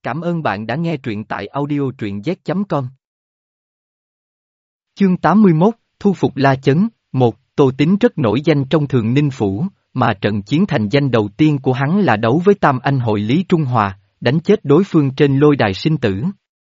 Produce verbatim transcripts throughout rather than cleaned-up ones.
Cảm ơn bạn đã nghe truyện tại audio truyện z chấm com. Chương tám mươi mốt, Thu phục La Chấn. Một, Tô Tín rất nổi danh trong Thường Ninh Phủ, mà trận chiến thành danh đầu tiên của hắn là đấu với Tam Anh hội Lý Trung Hòa, đánh chết đối phương trên lôi đài sinh tử.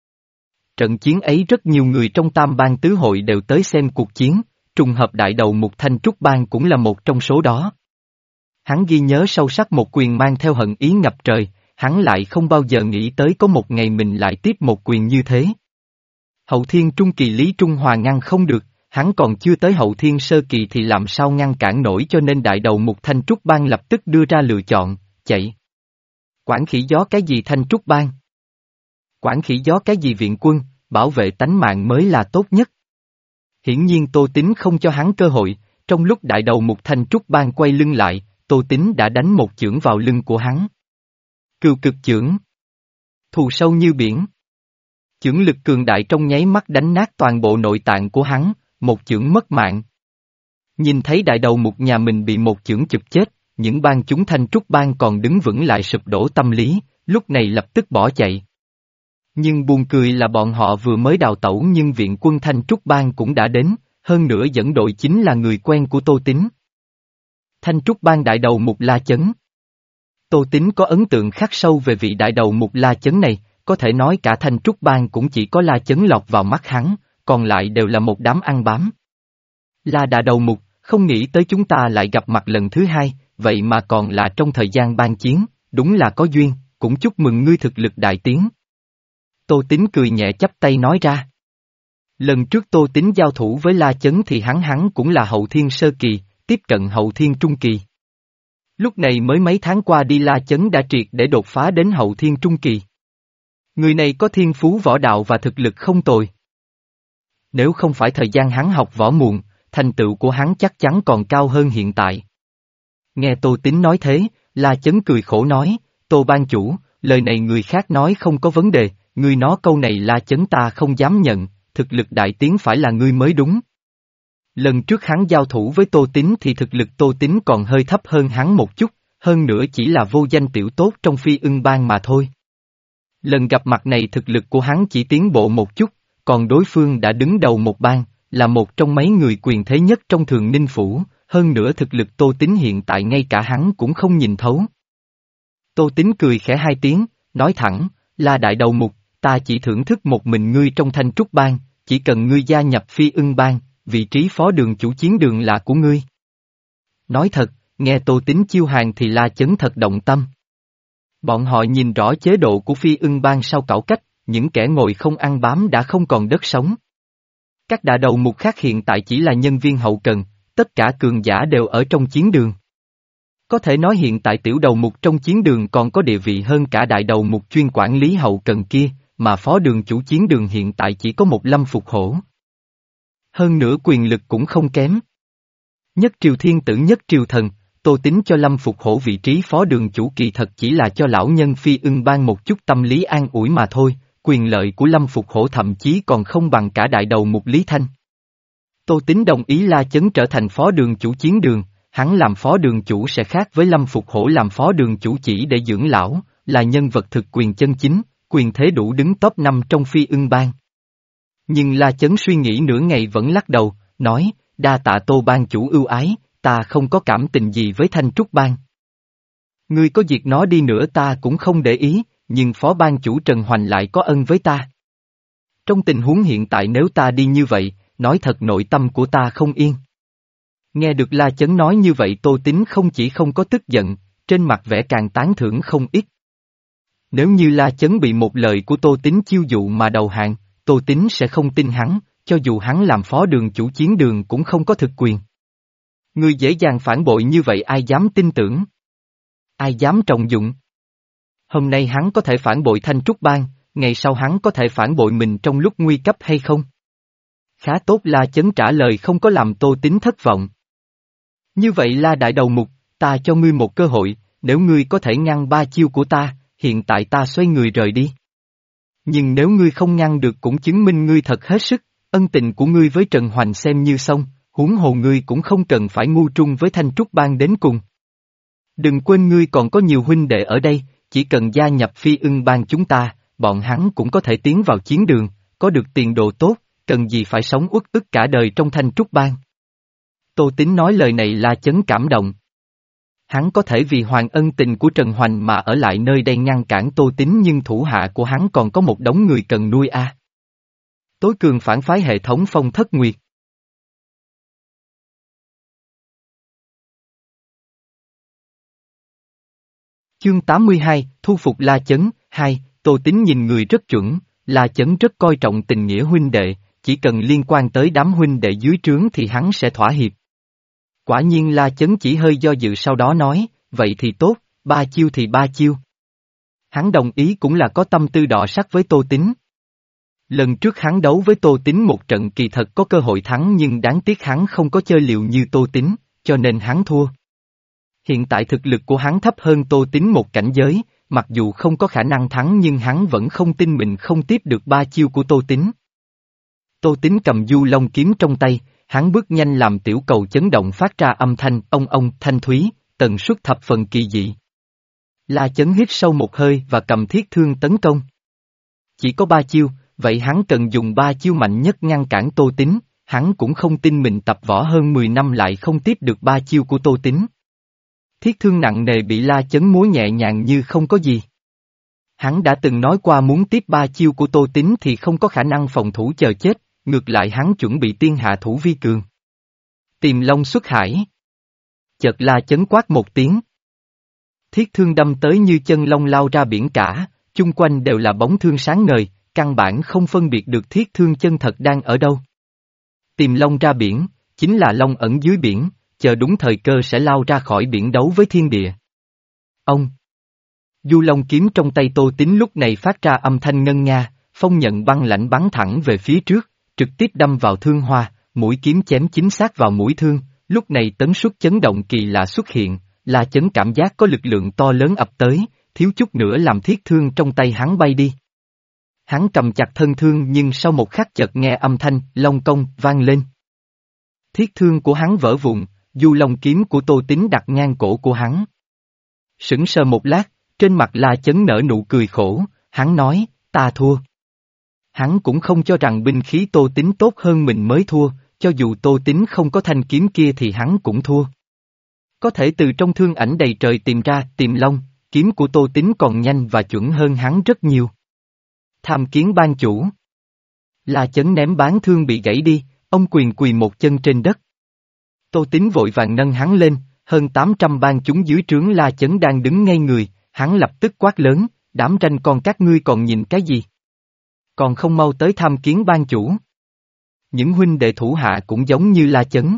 Trận chiến ấy rất nhiều người trong Tam Bang Tứ Hội đều tới xem cuộc chiến, trùng hợp đại đầu Mục Thanh Trúc Bang cũng là một trong số đó. Hắn ghi nhớ sâu sắc một quyền mang theo hận ý ngập trời, hắn lại không bao giờ nghĩ tới có một ngày mình lại tiếp một quyền như thế. Hậu thiên trung kỳ Lý Trung Hòa ngăn không được, hắn còn chưa tới hậu thiên sơ kỳ thì làm sao ngăn cản nổi, cho nên đại đầu Mục Thanh Trúc Bang lập tức đưa ra lựa chọn, chạy. Quản khỉ gió cái gì Thanh Trúc Bang? Quản khỉ gió cái gì viện quân, bảo vệ tánh mạng mới là tốt nhất. Hiển nhiên Tô Tín không cho hắn cơ hội, trong lúc đại đầu Mục Thanh Trúc Bang quay lưng lại, Tô Tín đã đánh một chưởng vào lưng của hắn. Cừu cực chưởng. Thù sâu như biển. Chưởng lực cường đại trong nháy mắt đánh nát toàn bộ nội tạng của hắn, một chưởng mất mạng. Nhìn thấy đại đầu Mục nhà mình bị một chưởng chụp chết, những bang chúng Thanh Trúc Bang còn đứng vững lại sụp đổ tâm lý, lúc này lập tức bỏ chạy. Nhưng buồn cười là bọn họ vừa mới đào tẩu nhưng viện quân Thanh Trúc Bang cũng đã đến, hơn nữa dẫn đội chính là người quen của Tô Tín. Thanh Trúc Bang đại đầu Mục La Chấn. Tô Tín có ấn tượng khắc sâu về vị đại đầu Mục La Chấn này, có thể nói cả Thanh Trúc Bang cũng chỉ có La Chấn lọt vào mắt hắn, còn lại đều là một đám ăn bám. La đại đầu Mục, không nghĩ tới chúng ta lại gặp mặt lần thứ hai, vậy mà còn là trong thời gian ban chiến, đúng là có duyên, cũng chúc mừng ngươi thực lực đại tiến. Tô Tín cười nhẹ chắp tay nói ra. Lần trước Tô Tín giao thủ với La Chấn thì hắn hắn cũng là hậu thiên sơ kỳ, tiếp cận hậu thiên trung kỳ. Lúc này mới mấy tháng qua đi La Chấn đã triệt để đột phá đến hậu thiên trung kỳ. Người này có thiên phú võ đạo và thực lực không tồi. Nếu không phải thời gian hắn học võ muộn, thành tựu của hắn chắc chắn còn cao hơn hiện tại. Nghe Tô Tín nói thế, La Chấn cười khổ nói, Tô ban chủ, lời này người khác nói không có vấn đề, ngươi nói câu này La Chấn ta không dám nhận, thực lực đại tiến phải là ngươi mới đúng. Lần trước hắn giao thủ với Tô Tín thì thực lực Tô Tín còn hơi thấp hơn hắn một chút, hơn nữa chỉ là vô danh tiểu tốt trong Phi Ưng Bang mà thôi. Lần gặp mặt này thực lực của hắn chỉ tiến bộ một chút, còn đối phương đã đứng đầu một bang, là một trong mấy người quyền thế nhất trong Thường Ninh Phủ, hơn nữa thực lực Tô Tín hiện tại ngay cả hắn cũng không nhìn thấu. Tô Tín cười khẽ hai tiếng, nói thẳng, là đại đầu Mục, ta chỉ thưởng thức một mình ngươi trong Thanh Trúc Bang, chỉ cần ngươi gia nhập Phi Ưng Bang, vị trí phó đường chủ chiến đường là của ngươi. Nói thật, nghe Tô Tín chiêu hàng thì La Chấn thật động tâm. Bọn họ nhìn rõ chế độ của Phi Ưng Bang sau cải cách, những kẻ ngồi không ăn bám đã không còn đất sống. Các đại đầu Mục khác hiện tại chỉ là nhân viên hậu cần, tất cả cường giả đều ở trong chiến đường. Có thể nói hiện tại tiểu đầu Mục trong chiến đường còn có địa vị hơn cả đại đầu Mục chuyên quản lý hậu cần kia, mà phó đường chủ chiến đường hiện tại chỉ có một Lâm Phục Hổ. Hơn nữa quyền lực cũng không kém. Nhất triều thiên tử nhất triều thần, Tô Tín cho Lâm Phục Hổ vị trí phó đường chủ kỳ thật chỉ là cho lão nhân Phi Ưng Bang một chút tâm lý an ủi mà thôi, quyền lợi của Lâm Phục Hổ thậm chí còn không bằng cả đại đầu Mục Lý Thanh. Tô Tín đồng ý La Chấn trở thành phó đường chủ chiến đường, hắn làm phó đường chủ sẽ khác với Lâm Phục Hổ làm phó đường chủ chỉ để dưỡng lão, là nhân vật thực quyền chân chính, quyền thế đủ đứng top năm trong Phi Ưng Bang. Nhưng La Chấn suy nghĩ nửa ngày vẫn lắc đầu, nói, đa tạ Tô ban chủ ưu ái, ta không có cảm tình gì với Thanh Trúc Bang. Ngươi có diệt nó đi nữa ta cũng không để ý, nhưng phó ban chủ Trần Hoành lại có ân với ta. Trong tình huống hiện tại nếu ta đi như vậy, nói thật nội tâm của ta không yên. Nghe được La Chấn nói như vậy Tô Tín không chỉ không có tức giận, trên mặt vẻ càng tán thưởng không ít. Nếu như La Chấn bị một lời của Tô Tín chiêu dụ mà đầu hàng, Tô Tín sẽ không tin hắn, cho dù hắn làm phó đường chủ chiến đường cũng không có thực quyền. Người dễ dàng phản bội như vậy ai dám tin tưởng? Ai dám trọng dụng? Hôm nay hắn có thể phản bội Thanh Trúc Bang, ngày sau hắn có thể phản bội mình trong lúc nguy cấp hay không? Khá tốt La Chấn trả lời không có làm Tô Tín thất vọng. Như vậy La đại đầu Mục, ta cho ngươi một cơ hội, nếu ngươi có thể ngăn ba chiêu của ta, hiện tại ta xoay người rời đi. Nhưng nếu ngươi không ngăn được cũng chứng minh ngươi thật hết sức, ân tình của ngươi với Trần Hoành xem như xong, huống hồ ngươi cũng không cần phải ngu trung với Thanh Trúc Bang đến cùng. Đừng quên ngươi còn có nhiều huynh đệ ở đây, chỉ cần gia nhập Phi Ưng Bang chúng ta, bọn hắn cũng có thể tiến vào chiến đường, có được tiền đồ tốt, cần gì phải sống uất ức cả đời trong Thanh Trúc Bang. Tô Tín nói lời này La Chấn cảm động. Hắn có thể vì hoàng ân tình của Trần Hoành mà ở lại nơi đây ngăn cản Tô Tín, nhưng thủ hạ của hắn còn có một đống người cần nuôi a. À. Tối cường phản phái hệ thống Phong Thất Nguyệt. Chương tám mươi hai, thu phục La Chấn. Hai, Tô Tín nhìn người rất chuẩn, La Chấn rất coi trọng tình nghĩa huynh đệ, chỉ cần liên quan tới đám huynh đệ dưới trướng thì hắn sẽ thỏa hiệp. Quả nhiên La Chấn chỉ hơi do dự, sau đó nói, vậy thì tốt, ba chiêu thì ba chiêu. Hắn đồng ý cũng là có tâm tư đọ sắc với Tô Tín. Lần trước hắn đấu với Tô Tín một trận kỳ thật có cơ hội thắng, nhưng đáng tiếc hắn không có chơi liều như Tô Tín, cho nên hắn thua. Hiện tại thực lực của hắn thấp hơn Tô Tín một cảnh giới, mặc dù không có khả năng thắng nhưng hắn vẫn không tin mình không tiếp được ba chiêu của Tô Tín. Tô Tín cầm du long kiếm trong tay, hắn bước nhanh làm tiểu cầu chấn động phát ra âm thanh ông ông thanh thúy, tần suất thập phần kỳ dị. La Chấn hít sâu một hơi và cầm thiết thương tấn công. Chỉ có ba chiêu, vậy hắn cần dùng ba chiêu mạnh nhất ngăn cản Tô Tín, hắn cũng không tin mình tập võ hơn mười năm lại không tiếp được ba chiêu của Tô Tín. Thiết thương nặng nề bị La Chấn múa nhẹ nhàng như không có gì. Hắn đã từng nói qua muốn tiếp ba chiêu của Tô Tín thì không có khả năng phòng thủ chờ chết, ngược lại hắn chuẩn bị tiên hạ thủ vi cường. Tìm long xuất hải. Chợt La Chấn quát một tiếng. Thiết thương đâm tới như chân long lao ra biển cả, chung quanh đều là bóng thương sáng ngời, căn bản không phân biệt được thiết thương chân thật đang ở đâu. Tìm long ra biển, chính là long ẩn dưới biển, chờ đúng thời cơ sẽ lao ra khỏi biển đấu với thiên địa. Ông! Du long kiếm trong tay Tô Tín lúc này phát ra âm thanh ngân nga, phong nhận băng lãnh bắn thẳng về phía trước, trực tiếp đâm vào thương hoa, mũi kiếm chém chính xác vào mũi thương, lúc này tấn suất chấn động kỳ lạ xuất hiện, La Chấn cảm giác có lực lượng to lớn ập tới, thiếu chút nữa làm thiết thương trong tay hắn bay đi. Hắn cầm chặt thân thương nhưng sau một khắc chợt nghe âm thanh long công vang lên. Thiết thương của hắn vỡ vụn, du long kiếm của Tô Tín đặt ngang cổ của hắn. Sững sờ một lát, trên mặt La Chấn nở nụ cười khổ, hắn nói, ta thua. Hắn cũng không cho rằng binh khí Tô Tín tốt hơn mình mới thua, cho dù Tô Tín không có thanh kiếm kia thì hắn cũng thua. Có thể từ trong thương ảnh đầy trời tìm ra, tìm long, kiếm của Tô Tín còn nhanh và chuẩn hơn hắn rất nhiều. Tham kiến ban chủ. La Chấn ném bán thương bị gãy đi, ông quyền quỳ một chân trên đất. Tô Tín vội vàng nâng hắn lên, hơn tám trăm ban chúng dưới trướng La Chấn đang đứng ngay người, hắn lập tức quát lớn, đám tranh con các ngươi còn nhìn cái gì? Còn không mau tới tham kiến ban chủ. Những huynh đệ thủ hạ cũng giống như La Chấn.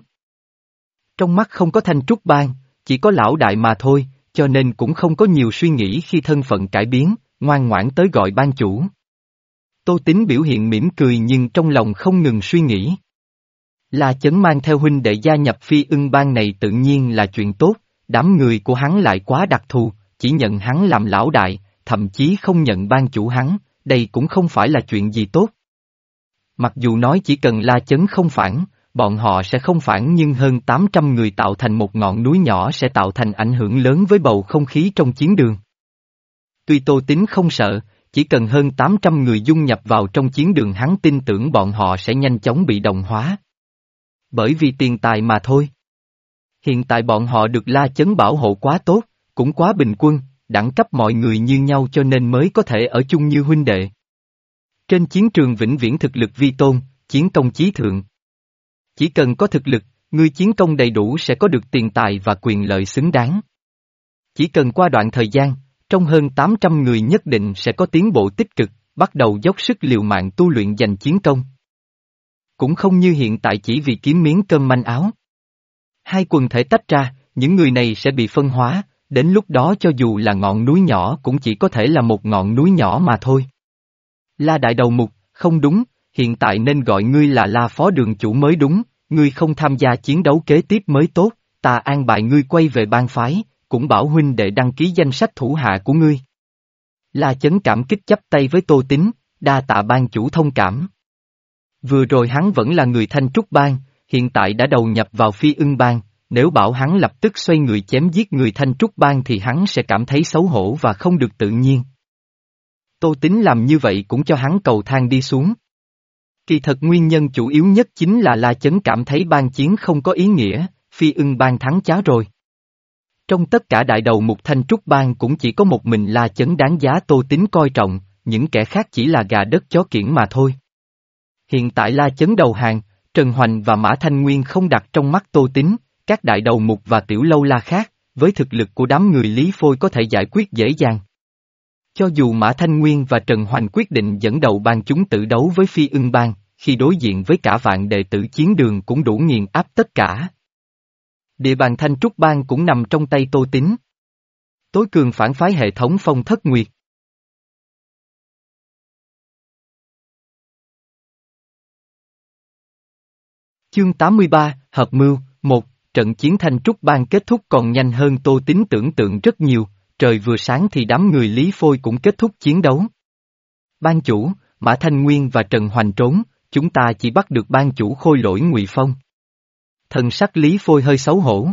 Trong mắt không có Thanh Trúc Bang, chỉ có lão đại mà thôi, cho nên cũng không có nhiều suy nghĩ khi thân phận cải biến, ngoan ngoãn tới gọi ban chủ. Tô Tín biểu hiện mỉm cười nhưng trong lòng không ngừng suy nghĩ. La Chấn mang theo huynh đệ gia nhập Phi Ưng Bang này tự nhiên là chuyện tốt, đám người của hắn lại quá đặc thù, chỉ nhận hắn làm lão đại, thậm chí không nhận ban chủ hắn, đây cũng không phải là chuyện gì tốt. Mặc dù nói chỉ cần La Chấn không phản, bọn họ sẽ không phản, nhưng hơn tám trăm người tạo thành một ngọn núi nhỏ sẽ tạo thành ảnh hưởng lớn với bầu không khí trong chiến đường. Tuy Tô Tín không sợ, chỉ cần hơn tám trăm người dung nhập vào trong chiến đường hắn tin tưởng bọn họ sẽ nhanh chóng bị đồng hóa. Bởi vì tiền tài mà thôi. Hiện tại bọn họ được La Chấn bảo hộ quá tốt, cũng quá bình quân, đẳng cấp mọi người như nhau cho nên mới có thể ở chung như huynh đệ. Trên chiến trường vĩnh viễn thực lực vi tôn, chiến công chí thượng. Chỉ cần có thực lực, ngươi chiến công đầy đủ sẽ có được tiền tài và quyền lợi xứng đáng. Chỉ cần qua đoạn thời gian, trong hơn tám trăm người nhất định sẽ có tiến bộ tích cực, bắt đầu dốc sức liều mạng tu luyện giành chiến công. Cũng không như hiện tại chỉ vì kiếm miếng cơm manh áo. Hai quần thể tách ra, những người này sẽ bị phân hóa, đến lúc đó cho dù là ngọn núi nhỏ cũng chỉ có thể là một ngọn núi nhỏ mà thôi. La Đại Đầu Mục, không đúng, hiện tại nên gọi ngươi là La Phó Đường Chủ mới đúng, ngươi không tham gia chiến đấu kế tiếp mới tốt, ta an bài ngươi quay về bang phái, cũng bảo huynh đệ đăng ký danh sách thủ hạ của ngươi. La Chấn cảm kích chắp tay với Tô Tín, đa tạ ban chủ thông cảm. Vừa rồi hắn vẫn là người Thanh Trúc Bang, hiện tại đã đầu nhập vào Phi Ưng Bang, nếu bảo hắn lập tức xoay người chém giết người Thanh Trúc Bang thì hắn sẽ cảm thấy xấu hổ và không được tự nhiên. Tô Tín làm như vậy cũng cho hắn cầu thang đi xuống. Kỳ thật nguyên nhân chủ yếu nhất chính là La Chấn cảm thấy ban chiến không có ý nghĩa, Phi Ưng bang thắng cháo rồi. Trong tất cả đại đầu mục Thanh Trúc bang cũng chỉ có một mình La Chấn đáng giá Tô Tín coi trọng, những kẻ khác chỉ là gà đất chó kiểng mà thôi. Hiện tại La Chấn đầu hàng, Trần Hoành và Mã Thanh Nguyên không đặt trong mắt Tô Tín, các đại đầu mục và tiểu lâu la khác, với thực lực của đám người Lý Phôi có thể giải quyết dễ dàng. Cho dù Mã Thanh Nguyên và Trần Hoành quyết định dẫn đầu bang chúng tự đấu với Phi Ưng bang, khi đối diện với cả vạn đệ tử chiến đường cũng đủ nghiền áp tất cả. Địa bàn Thanh Trúc bang cũng nằm trong tay Tô Tín. Tối cường phản phái hệ thống Phong Thất Nguyệt. Chương tám mươi ba, Hợp mưu, một, trận chiến Thanh Trúc bang kết thúc còn nhanh hơn Tô Tín tưởng tượng rất nhiều, trời vừa sáng thì đám người Lý Phôi cũng kết thúc chiến đấu. Ban chủ, Mã Thanh Nguyên và Trần Hoành trốn, chúng ta chỉ bắt được ban chủ khôi lỗi Ngụy Phong. Thần sắc Lý Phôi hơi xấu hổ.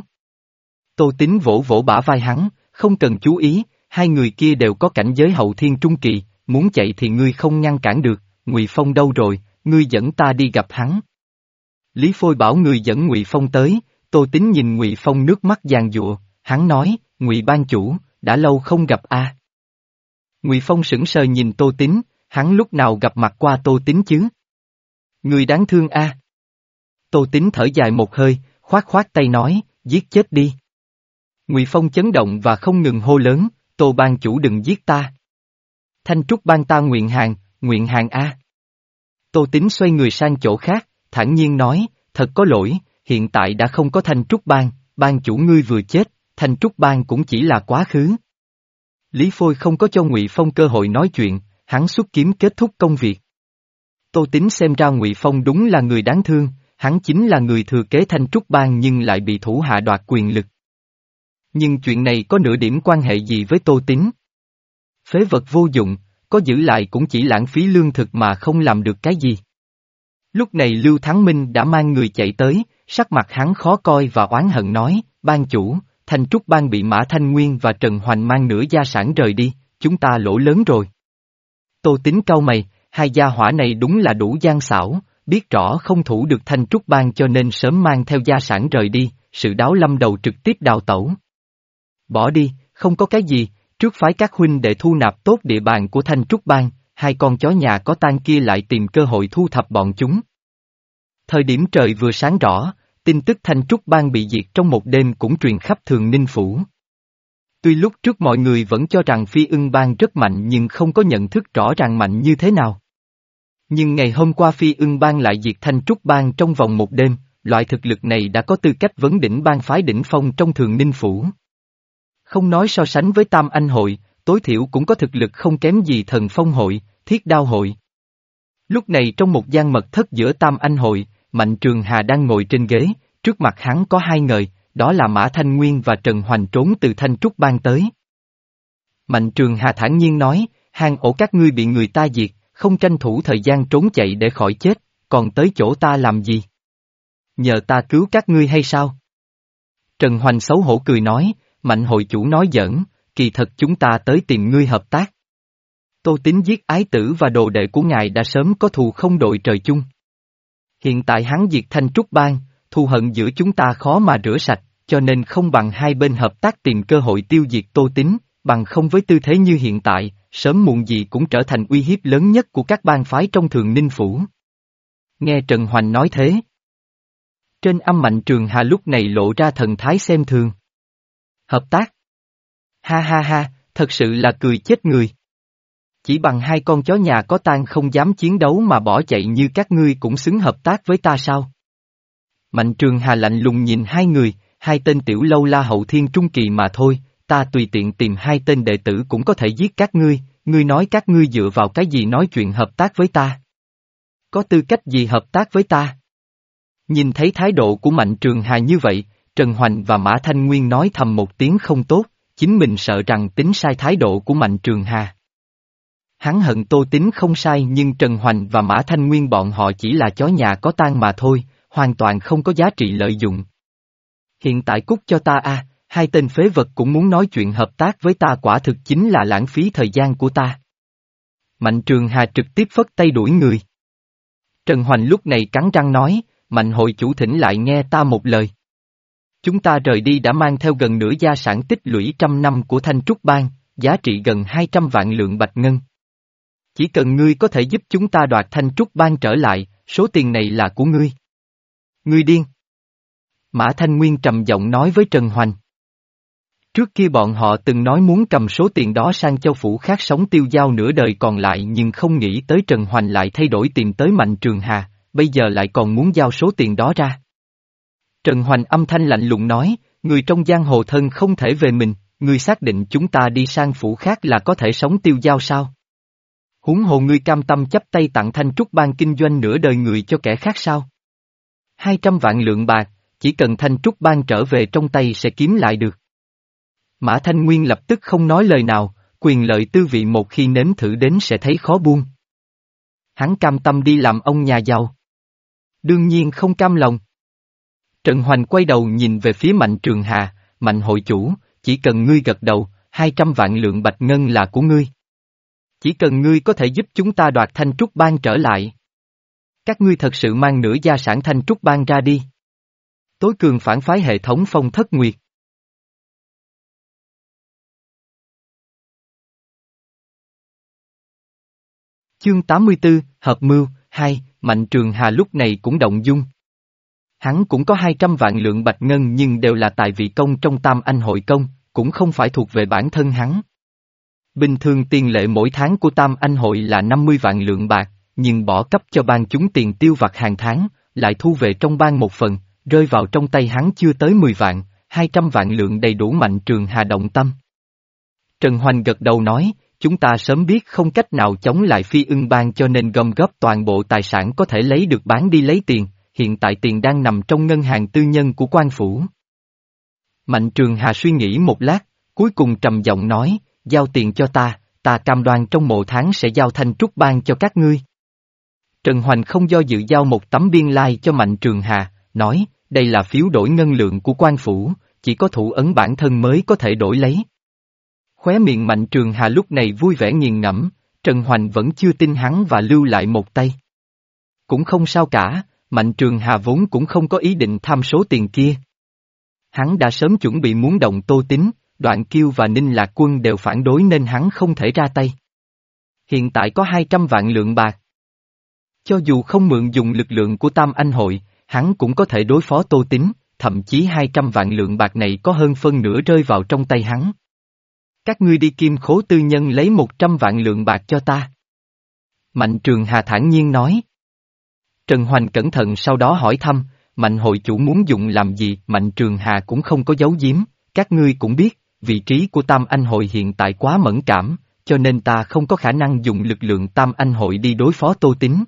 Tô Tín vỗ vỗ bả vai hắn, không cần chú ý, hai người kia đều có cảnh giới hậu thiên trung kỳ, muốn chạy thì ngươi không ngăn cản được, Ngụy Phong đâu rồi, ngươi dẫn ta đi gặp hắn. Lý Phôi bảo người dẫn Ngụy Phong tới, Tô Tín nhìn Ngụy Phong nước mắt giàn giụa, hắn nói, Ngụy ban chủ, đã lâu không gặp a. Ngụy Phong sững sờ nhìn Tô Tín, hắn lúc nào gặp mặt qua Tô Tín chứ? Người đáng thương a. Tô Tín thở dài một hơi, khoát khoát tay nói, giết chết đi. Ngụy Phong chấn động và không ngừng hô lớn, Tô ban chủ đừng giết ta. Thanh Trúc ban ta nguyện hàng, nguyện hàng a. Tô Tín xoay người sang chỗ khác, thản nhiên nói, thật có lỗi, hiện tại đã không có Thanh Trúc bang, ban chủ ngươi vừa chết, Thanh Trúc bang cũng chỉ là quá khứ. Lý Phôi không có cho Ngụy Phong cơ hội nói chuyện, hắn xuất kiếm kết thúc công việc. Tô Tín xem ra Ngụy Phong đúng là người đáng thương, hắn chính là người thừa kế Thanh Trúc bang nhưng lại bị thủ hạ đoạt quyền lực. Nhưng chuyện này có nửa điểm quan hệ gì với Tô Tín? Phế vật vô dụng, có giữ lại cũng chỉ lãng phí lương thực mà không làm được cái gì. Lúc này Lưu Thắng Minh đã mang người chạy tới, sắc mặt hắn khó coi và oán hận nói, ban chủ, Thanh Trúc bang bị Mã Thanh Nguyên và Trần Hoành mang nửa gia sản rời đi, chúng ta lỗ lớn rồi. Tô Tín cau mày, hai gia hỏa này đúng là đủ gian xảo, biết rõ không thủ được Thanh Trúc bang cho nên sớm mang theo gia sản rời đi, sự đáo lâm đầu trực tiếp đào tẩu. Bỏ đi, không có cái gì, trước phái các huynh để thu nạp tốt địa bàn của Thanh Trúc bang, hai con chó nhà có tang kia lại tìm cơ hội thu thập bọn chúng. Thời điểm trời vừa sáng rõ, tin tức Thanh Trúc bang bị diệt trong một đêm cũng truyền khắp Thường Ninh Phủ. Tuy lúc trước mọi người vẫn cho rằng Phi Ưng bang rất mạnh nhưng không có nhận thức rõ ràng mạnh như thế nào. Nhưng ngày hôm qua Phi Ưng bang lại diệt Thanh Trúc bang trong vòng một đêm, loại thực lực này đã có tư cách vấn đỉnh bang phái đỉnh phong trong Thường Ninh Phủ. Không nói so sánh với Tam Anh hội, tối thiểu cũng có thực lực không kém gì Thần Phong hội, Thiết Đao hội. Lúc này trong một gian mật thất giữa Tam Anh hội, Mạnh Trường Hà đang ngồi trên ghế, trước mặt hắn có hai người, đó là Mã Thanh Nguyên và Trần Hoành trốn từ Thanh Trúc bang tới. Mạnh Trường Hà thản nhiên nói, hang ổ các ngươi bị người ta diệt, không tranh thủ thời gian trốn chạy để khỏi chết, còn tới chỗ ta làm gì? Nhờ ta cứu các ngươi hay sao? Trần Hoành xấu hổ cười nói, Mạnh hội chủ nói giỡn, kỳ thật chúng ta tới tìm ngươi hợp tác. Tô Tín giết ái tử và đồ đệ của ngài đã sớm có thù không đội trời chung. Hiện tại hắn diệt Thanh Trúc bang, thù hận giữa chúng ta khó mà rửa sạch, cho nên không bằng hai bên hợp tác tìm cơ hội tiêu diệt Tô Tín, bằng không với tư thế như hiện tại, sớm muộn gì cũng trở thành uy hiếp lớn nhất của các bang phái trong Thường Ninh Phủ. Nghe Trần Hoành nói thế. Trên âm Mạnh Trường Hà lúc này lộ ra thần thái xem thường. Hợp tác? Ha ha ha, thật sự là cười chết người. Chỉ bằng hai con chó nhà có tang không dám chiến đấu mà bỏ chạy như các ngươi cũng xứng hợp tác với ta sao? Mạnh Trường Hà lạnh lùng nhìn hai người, hai tên tiểu lâu la hậu thiên trung kỳ mà thôi, ta tùy tiện tìm hai tên đệ tử cũng có thể giết các ngươi, ngươi nói các ngươi dựa vào cái gì nói chuyện hợp tác với ta? Có tư cách gì hợp tác với ta? Nhìn thấy thái độ của Mạnh Trường Hà như vậy, Trần Hoành và Mã Thanh Nguyên nói thầm một tiếng không tốt, chính mình sợ rằng tính sai thái độ của Mạnh Trường Hà. Hắn hận Tô Tín không sai nhưng Trần Hoành và Mã Thanh Nguyên bọn họ chỉ là chó nhà có tang mà thôi, hoàn toàn không có giá trị lợi dụng. Hiện tại cút cho ta a, hai tên phế vật cũng muốn nói chuyện hợp tác với ta quả thực chính là lãng phí thời gian của ta. Mạnh Trường Hà trực tiếp phất tay đuổi người. Trần Hoành lúc này cắn răng nói, Mạnh hội chủ thỉnh lại nghe ta một lời. Chúng ta rời đi đã mang theo gần nửa gia sản tích lũy trăm năm của Thanh Trúc Bang, giá trị gần hai trăm vạn lượng bạch ngân. Chỉ cần ngươi có thể giúp chúng ta đoạt Thanh Trúc Bang trở lại, số tiền này là của ngươi. Ngươi điên. Mã Thanh Nguyên trầm giọng nói với Trần Hoành. Trước kia bọn họ từng nói muốn cầm số tiền đó sang châu phủ khác sống tiêu dao nửa đời còn lại nhưng không nghĩ tới Trần Hoành lại thay đổi tìm tới Mạnh Trường Hà, bây giờ lại còn muốn giao số tiền đó ra. Trần Hoành âm thanh lạnh lùng nói, người trong giang hồ thân không thể về mình, ngươi xác định chúng ta đi sang phủ khác là có thể sống tiêu dao sao? Huống hồ ngươi cam tâm chấp tay tặng Thanh Trúc Bang kinh doanh nửa đời người cho kẻ khác sao? Hai trăm vạn lượng bạc, chỉ cần Thanh Trúc Bang trở về trong tay sẽ kiếm lại được. Mã Thanh Nguyên lập tức không nói lời nào, quyền lợi tư vị một khi nếm thử đến sẽ thấy khó buông. Hắn cam tâm đi làm ông nhà giàu. Đương nhiên không cam lòng. Trần Hoành quay đầu nhìn về phía Mạnh Trường Hà, Mạnh hội chủ, chỉ cần ngươi gật đầu, hai trăm vạn lượng bạch ngân là của ngươi. Chỉ cần ngươi có thể giúp chúng ta đoạt Thanh Trúc Bang trở lại. Các ngươi thật sự mang nửa gia sản Thanh Trúc Bang ra đi. Tối cường phản phái hệ thống Phong Thất Nguyệt. Chương tám mươi tư, Hợp mưu, hai, Mạnh Trường Hà lúc này cũng động dung. Hắn cũng có hai trăm vạn lượng bạch ngân nhưng đều là tài vị công trong Tam Anh hội công, cũng không phải thuộc về bản thân hắn. Bình thường tiền lệ mỗi tháng của Tam Anh hội là năm mươi vạn lượng bạc, nhưng bỏ cấp cho ban chúng tiền tiêu vặt hàng tháng, lại thu về trong ban một phần, rơi vào trong tay hắn chưa tới mười vạn, hai trăm vạn lượng đầy đủ Mạnh Trường Hà động tâm. Trần Hoành gật đầu nói, chúng ta sớm biết không cách nào chống lại Phi Ưng Bang cho nên gom góp toàn bộ tài sản có thể lấy được bán đi lấy tiền, hiện tại tiền đang nằm trong ngân hàng tư nhân của quan phủ. Mạnh Trường Hà suy nghĩ một lát, cuối cùng trầm giọng nói, giao tiền cho ta, ta cam đoan trong một tháng sẽ giao Thanh Trúc Bang cho các ngươi. Trần Hoành không do dự giao một tấm biên lai like cho Mạnh Trường Hà, nói, đây là phiếu đổi ngân lượng của quan phủ, chỉ có thủ ấn bản thân mới có thể đổi lấy. Khóe miệng Mạnh Trường Hà lúc này vui vẻ nghiền ngẫm, Trần Hoành vẫn chưa tin hắn và lưu lại một tay. Cũng không sao cả, Mạnh Trường Hà vốn cũng không có ý định tham số tiền kia. Hắn đã sớm chuẩn bị muốn động Tô Tín, Đoạn Kiêu và Ninh Lạc Quân đều phản đối nên hắn không thể ra tay. Hiện tại có hai trăm vạn lượng bạc. Cho dù không mượn dùng lực lượng của Tam Anh hội, hắn cũng có thể đối phó Tô Tín, thậm chí hai trăm vạn lượng bạc này có hơn phân nửa rơi vào trong tay hắn. Các ngươi đi kim khố tư nhân lấy một trăm vạn lượng bạc cho ta. Mạnh Trường Hà thản nhiên nói. Trần Hoành cẩn thận sau đó hỏi thăm, Mạnh hội chủ muốn dùng làm gì? Mạnh Trường Hà cũng không có giấu giếm, các ngươi cũng biết, vị trí của Tam Anh hội hiện tại quá mẫn cảm, cho nên ta không có khả năng dùng lực lượng Tam Anh hội đi đối phó Tô Tín.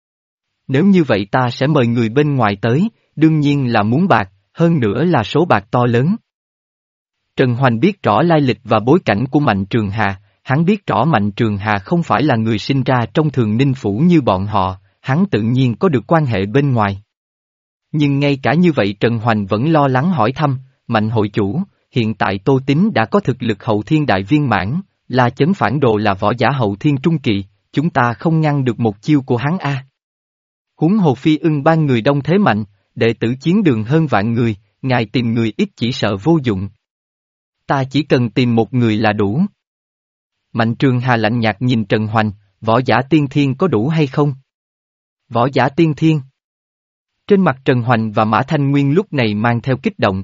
Nếu như vậy ta sẽ mời người bên ngoài tới, đương nhiên là muốn bạc, hơn nữa là số bạc to lớn. Trần Hoành biết rõ lai lịch và bối cảnh của Mạnh Trường Hà, hắn biết rõ Mạnh Trường Hà không phải là người sinh ra trong Thường Ninh Phủ như bọn họ, hắn tự nhiên có được quan hệ bên ngoài. Nhưng ngay cả như vậy Trần Hoành vẫn lo lắng hỏi thăm, Mạnh hội chủ, hiện tại Tô Tín đã có thực lực hậu thiên đại viên mãn, La Chấn phản đồ là võ giả hậu thiên trung kỳ, chúng ta không ngăn được một chiêu của hắn a. À. Huống hồ Phi Ưng Bang người đông thế mạnh, đệ tử chiến đường hơn vạn người, ngài tìm người ít chỉ sợ vô dụng. Ta chỉ cần tìm một người là đủ. Mạnh Trường Hà lạnh nhạt nhìn Trần Hoành, võ giả tiên thiên có đủ hay không? Võ giả tiên thiên. Trên mặt Trần Hoành và Mã Thanh Nguyên lúc này mang theo kích động.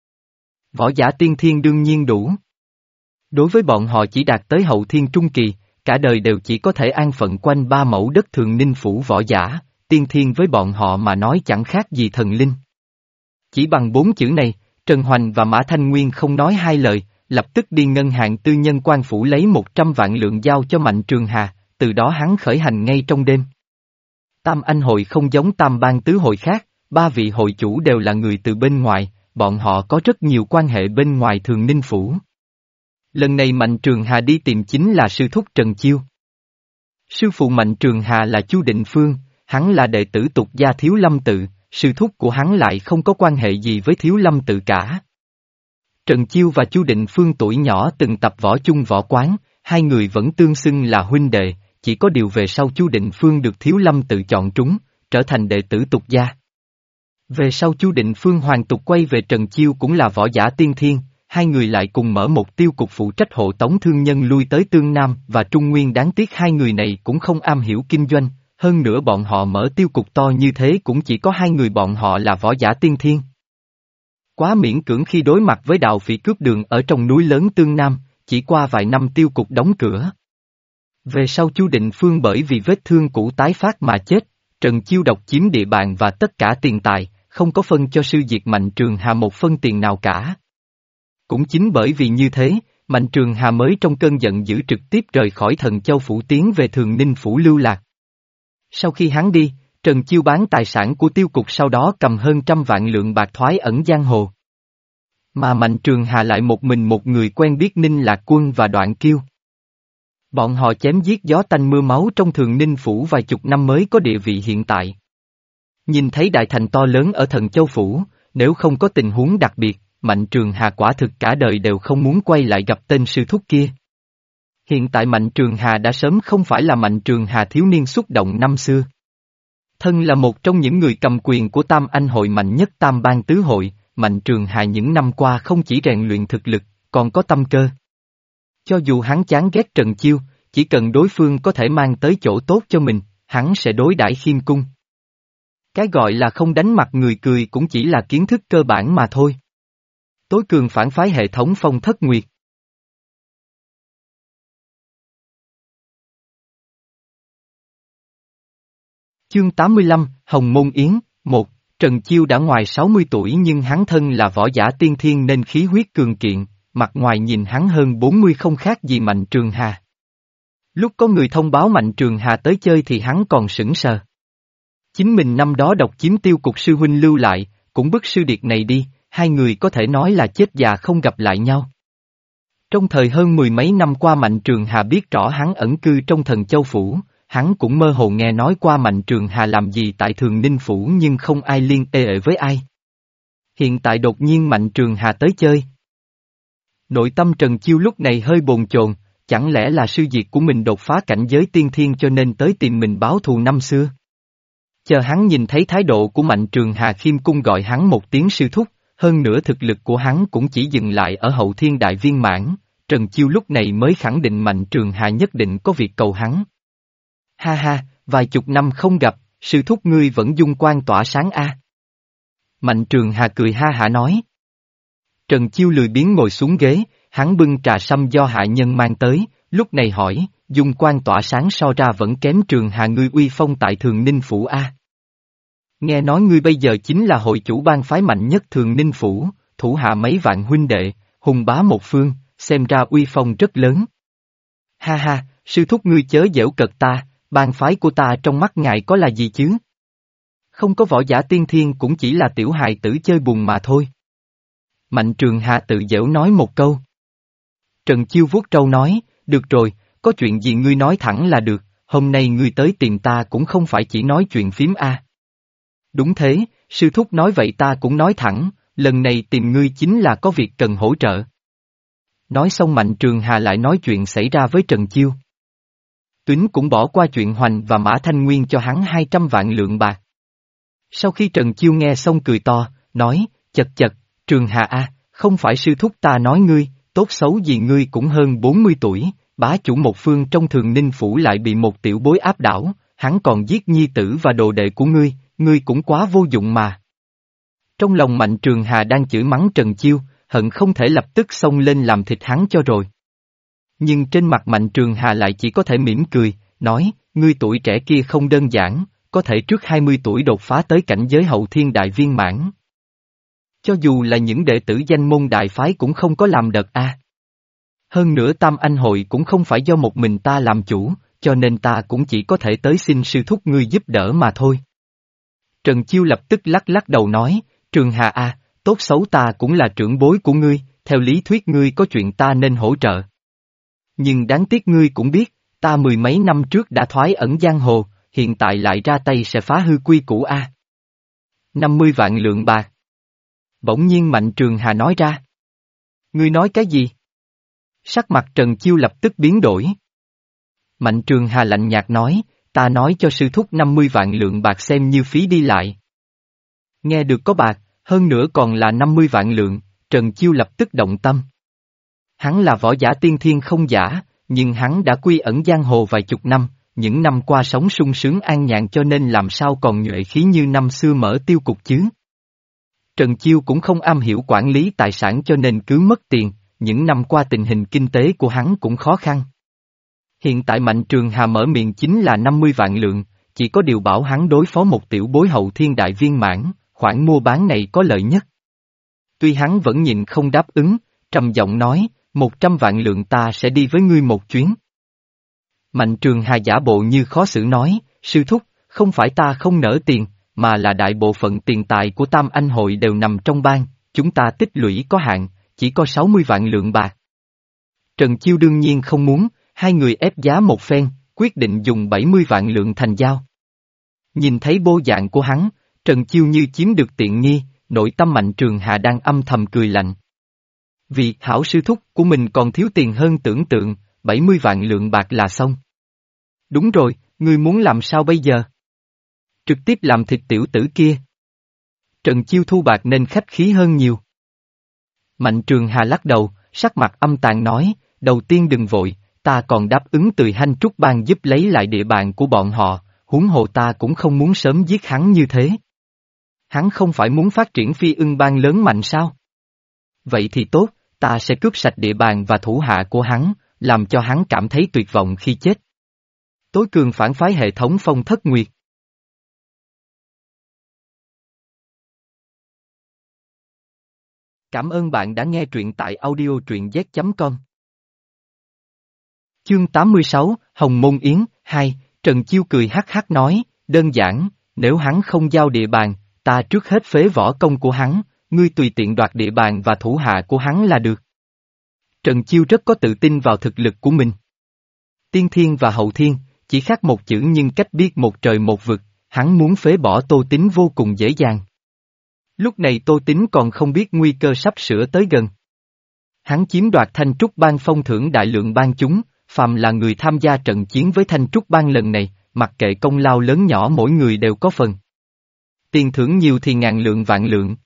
Võ giả tiên thiên đương nhiên đủ. Đối với bọn họ chỉ đạt tới hậu thiên trung kỳ, cả đời đều chỉ có thể an phận quanh ba mẫu đất Thường Ninh Phủ võ giả, tiên thiên với bọn họ mà nói chẳng khác gì thần linh. Chỉ bằng bốn chữ này, Trần Hoành và Mã Thanh Nguyên không nói hai lời, lập tức đi ngân hàng tư nhân quan phủ lấy một trăm vạn lượng giao cho Mạnh Trường Hà, từ đó hắn khởi hành ngay trong đêm. Tam Anh hội không giống Tam Bang tứ hội khác, ba vị hội chủ đều là người từ bên ngoài, bọn họ có rất nhiều quan hệ bên ngoài Thường Ninh Phủ. Lần này Mạnh Trường Hà đi tìm chính là sư thúc Trần Chiêu. Sư phụ Mạnh Trường Hà là Chu Định Phương, hắn là đệ tử tục gia Thiếu Lâm Tự, sư thúc của hắn lại không có quan hệ gì với Thiếu Lâm Tự cả. Trần Chiêu và Chu Định Phương tuổi nhỏ từng tập võ chung võ quán, hai người vẫn tương xưng là huynh đệ, chỉ có điều về sau Chu Định Phương được Thiếu Lâm tự chọn trúng, trở thành đệ tử tục gia. Về sau Chu Định Phương hoàn tục quay về Trần Chiêu cũng là võ giả tiên thiên, hai người lại cùng mở một tiêu cục phụ trách hộ tống thương nhân lui tới Tương Nam và Trung Nguyên. Đáng tiếc hai người này cũng không am hiểu kinh doanh, hơn nữa bọn họ mở tiêu cục to như thế cũng chỉ có hai người bọn họ là võ giả tiên thiên. Quá miễn cưỡng khi đối mặt với đạo phỉ cướp đường ở trong núi lớn Tương Nam, chỉ qua vài năm tiêu cục đóng cửa. Về sau Chu Định Phương bởi vì vết thương cũ tái phát mà chết, Trần Chiêu độc chiếm địa bàn và tất cả tiền tài, không có phân cho sư diệt Mạnh Trường Hà một phân tiền nào cả. Cũng chính bởi vì như thế, Mạnh Trường Hà mới trong cơn giận dữ trực tiếp rời khỏi Thần Châu Phủ tiến về Thường Ninh Phủ lưu lạc. Sau khi hắn đi, Trần Chiêu bán tài sản của tiêu cục sau đó cầm hơn trăm vạn lượng bạc thoái ẩn giang hồ. Mà Mạnh Trường Hà lại một mình một người quen biết Ninh Lạc Quân và Đoạn Kiêu. Bọn họ chém giết gió tanh mưa máu trong Thường Ninh Phủ vài chục năm mới có địa vị hiện tại. Nhìn thấy đại thành to lớn ở Thần Châu Phủ, nếu không có tình huống đặc biệt, Mạnh Trường Hà quả thực cả đời đều không muốn quay lại gặp tên sư thúc kia. Hiện tại Mạnh Trường Hà đã sớm không phải là Mạnh Trường Hà thiếu niên xúc động năm xưa. Thân là một trong những người cầm quyền của Tam Anh hội mạnh nhất Tam Bang Tứ Hội, Mạnh Trường Hà những năm qua không chỉ rèn luyện thực lực, còn có tâm cơ. Cho dù hắn chán ghét Trần Chiêu, chỉ cần đối phương có thể mang tới chỗ tốt cho mình, hắn sẽ đối đãi khiêm cung. Cái gọi là không đánh mặt người cười cũng chỉ là kiến thức cơ bản mà thôi. Tối cường phản phái hệ thống Phong Thất Nguyệt. Chương tám mươi lăm, Hồng Môn Yến, một. Trần Chiêu đã ngoài sáu mươi tuổi nhưng hắn thân là võ giả tiên thiên nên khí huyết cường kiện, mặt ngoài nhìn hắn hơn bốn mươi không khác gì Mạnh Trường Hà. Lúc có người thông báo Mạnh Trường Hà tới chơi thì hắn còn sững sờ. Chính mình năm đó độc chiếm tiêu cục sư huynh lưu lại, cũng bức sư điệt này đi, hai người có thể nói là chết già không gặp lại nhau. Trong thời hơn mười mấy năm qua Mạnh Trường Hà biết rõ hắn ẩn cư trong Thần Châu Phủ, hắn cũng mơ hồ nghe nói qua Mạnh Trường Hà làm gì tại Thường Ninh Phủ nhưng không ai liên hệ với ai. Hiện tại đột nhiên Mạnh Trường Hà tới chơi. Nội tâm Trần Chiêu lúc này hơi bồn chồn, chẳng lẽ là sư diệt của mình đột phá cảnh giới tiên thiên cho nên tới tìm mình báo thù năm xưa. Chờ hắn nhìn thấy thái độ của Mạnh Trường Hà khiêm cung gọi hắn một tiếng sư thúc, hơn nữa thực lực của hắn cũng chỉ dừng lại ở hậu thiên đại viên mãn, Trần Chiêu lúc này mới khẳng định Mạnh Trường Hà nhất định có việc cầu hắn. Ha ha, vài chục năm không gặp, sư thúc ngươi vẫn dung quang tỏa sáng a. Mạnh Trường Hà cười ha hả nói. Trần Chiêu lười biếng ngồi xuống ghế, hắn bưng trà sâm do hạ nhân mang tới, lúc này hỏi, dung quang tỏa sáng so ra vẫn kém Trường Hà ngươi uy phong tại Thường Ninh Phủ a. Nghe nói ngươi bây giờ chính là hội chủ bang phái mạnh nhất Thường Ninh Phủ, thủ hạ mấy vạn huynh đệ, hùng bá một phương, xem ra uy phong rất lớn. Ha ha, sư thúc ngươi chớ giễu cợt ta, bang phái của ta trong mắt ngài có là gì chứ? Không có võ giả tiên thiên cũng chỉ là tiểu hài tử chơi bùn mà thôi. Mạnh Trường Hà tự giễu nói một câu. Trần Chiêu vuốt trâu nói, được rồi, có chuyện gì ngươi nói thẳng là được, hôm nay ngươi tới tìm ta cũng không phải chỉ nói chuyện phím a. Đúng thế, sư thúc nói vậy ta cũng nói thẳng, lần này tìm ngươi chính là có việc cần hỗ trợ. Nói xong Mạnh Trường Hà lại nói chuyện xảy ra với Trần Chiêu. Tuýnh cũng bỏ qua chuyện Hoành và Mã Thanh Nguyên cho hắn hai trăm vạn lượng bạc. Sau khi Trần Chiêu nghe xong cười to, nói, chật chật, Trường Hà a, không phải sư thúc ta nói ngươi, tốt xấu gì ngươi cũng hơn bốn mươi tuổi, bá chủ một phương trong Thường Ninh Phủ lại bị một tiểu bối áp đảo, hắn còn giết nhi tử và đồ đệ của ngươi, ngươi cũng quá vô dụng mà. Trong lòng Mạnh Trường Hà đang chửi mắng Trần Chiêu, hận không thể lập tức xông lên làm thịt hắn cho rồi. Nhưng trên mặt Mạnh Trường Hà lại chỉ có thể mỉm cười, nói, ngươi tuổi trẻ kia không đơn giản, có thể trước hai mươi tuổi đột phá tới cảnh giới hậu thiên đại viên mãn. Cho dù là những đệ tử danh môn đại phái cũng không có làm đợt a. Hơn nữa Tam Anh hội cũng không phải do một mình ta làm chủ, cho nên ta cũng chỉ có thể tới xin sư thúc ngươi giúp đỡ mà thôi. Trần Chiêu lập tức lắc lắc đầu nói, Trường Hà a, tốt xấu ta cũng là trưởng bối của ngươi, theo lý thuyết ngươi có chuyện ta nên hỗ trợ. Nhưng đáng tiếc ngươi cũng biết, ta mười mấy năm trước đã thoái ẩn giang hồ, hiện tại lại ra tay sẽ phá hư quy củ a. năm mươi vạn lượng bạc. Bỗng nhiên Mạnh Trường Hà nói ra. Ngươi nói cái gì? Sắc mặt Trần Chiêu lập tức biến đổi. Mạnh Trường Hà lạnh nhạt nói, ta nói cho sư thúc năm mươi vạn lượng bạc xem như phí đi lại. Nghe được có bạc, hơn nữa còn là năm mươi vạn lượng, Trần Chiêu lập tức động tâm. Hắn là võ giả tiên thiên không giả, nhưng hắn đã quy ẩn giang hồ vài chục năm, những năm qua sống sung sướng an nhàn cho nên làm sao còn nhuệ khí như năm xưa mở tiêu cục chứ. Trần Chiêu cũng không am hiểu quản lý tài sản cho nên cứ mất tiền, những năm qua tình hình kinh tế của hắn cũng khó khăn. Hiện tại Mạnh Trường Hà mở miệng chính là năm mươi vạn lượng, chỉ có điều bảo hắn đối phó một tiểu bối hậu thiên đại viên mãn, khoản mua bán này có lợi nhất. Tuy hắn vẫn nhịn không đáp ứng, trầm giọng nói, một trăm vạn lượng ta sẽ đi với ngươi một chuyến. Mạnh Trường Hà giả bộ như khó xử nói, sư thúc, không phải ta không nỡ tiền, mà là đại bộ phận tiền tài của Tam Anh hội đều nằm trong bang, chúng ta tích lũy có hạn, chỉ có sáu mươi vạn lượng bạc. Trần Chiêu đương nhiên không muốn, hai người ép giá một phen, quyết định dùng bảy mươi vạn lượng thành giao. Nhìn thấy bộ dạng của hắn, Trần Chiêu như chiếm được tiện nghi, nội tâm Mạnh Trường Hà đang âm thầm cười lạnh. Vì hảo sư thúc của mình còn thiếu tiền hơn tưởng tượng, bảy mươi vạn lượng bạc là xong. Đúng rồi, ngươi muốn làm sao bây giờ? Trực tiếp làm thịt tiểu tử kia. Trần Chiêu thu bạc nên khách khí hơn nhiều. Mạnh Trường Hà lắc đầu, sắc mặt âm tàn nói, đầu tiên đừng vội, ta còn đáp ứng từ Hanh Trúc Bang giúp lấy lại địa bàn của bọn họ, huống hồ ta cũng không muốn sớm giết hắn như thế. Hắn không phải muốn phát triển Phi Ưng Bang lớn mạnh sao? Vậy thì tốt, ta sẽ cướp sạch địa bàn và thủ hạ của hắn, làm cho hắn cảm thấy tuyệt vọng khi chết. Tối cường phản phái hệ thống Phong Thất Nguyệt. Cảm ơn bạn đã nghe truyện tại audio truyện z chấm com. Chương tám mươi sáu, Hồng Môn Yến, hai, Trần Chiêu cười hắc hắc nói, đơn giản, nếu hắn không giao địa bàn, ta trước hết phế võ công của hắn, ngươi tùy tiện đoạt địa bàn và thủ hạ của hắn là được. Trần Chiêu rất có tự tin vào thực lực của mình. Tiên thiên và hậu thiên, chỉ khác một chữ nhưng cách biết một trời một vực, hắn muốn phế bỏ Tô Tín vô cùng dễ dàng. Lúc này Tô Tín còn không biết nguy cơ sắp sửa tới gần. Hắn chiếm đoạt Thanh Trúc Bang phong thưởng đại lượng bang chúng, phàm là người tham gia trận chiến với Thanh Trúc Bang lần này, mặc kệ công lao lớn nhỏ mỗi người đều có phần. Tiền thưởng nhiều thì ngàn lượng vạn lượng.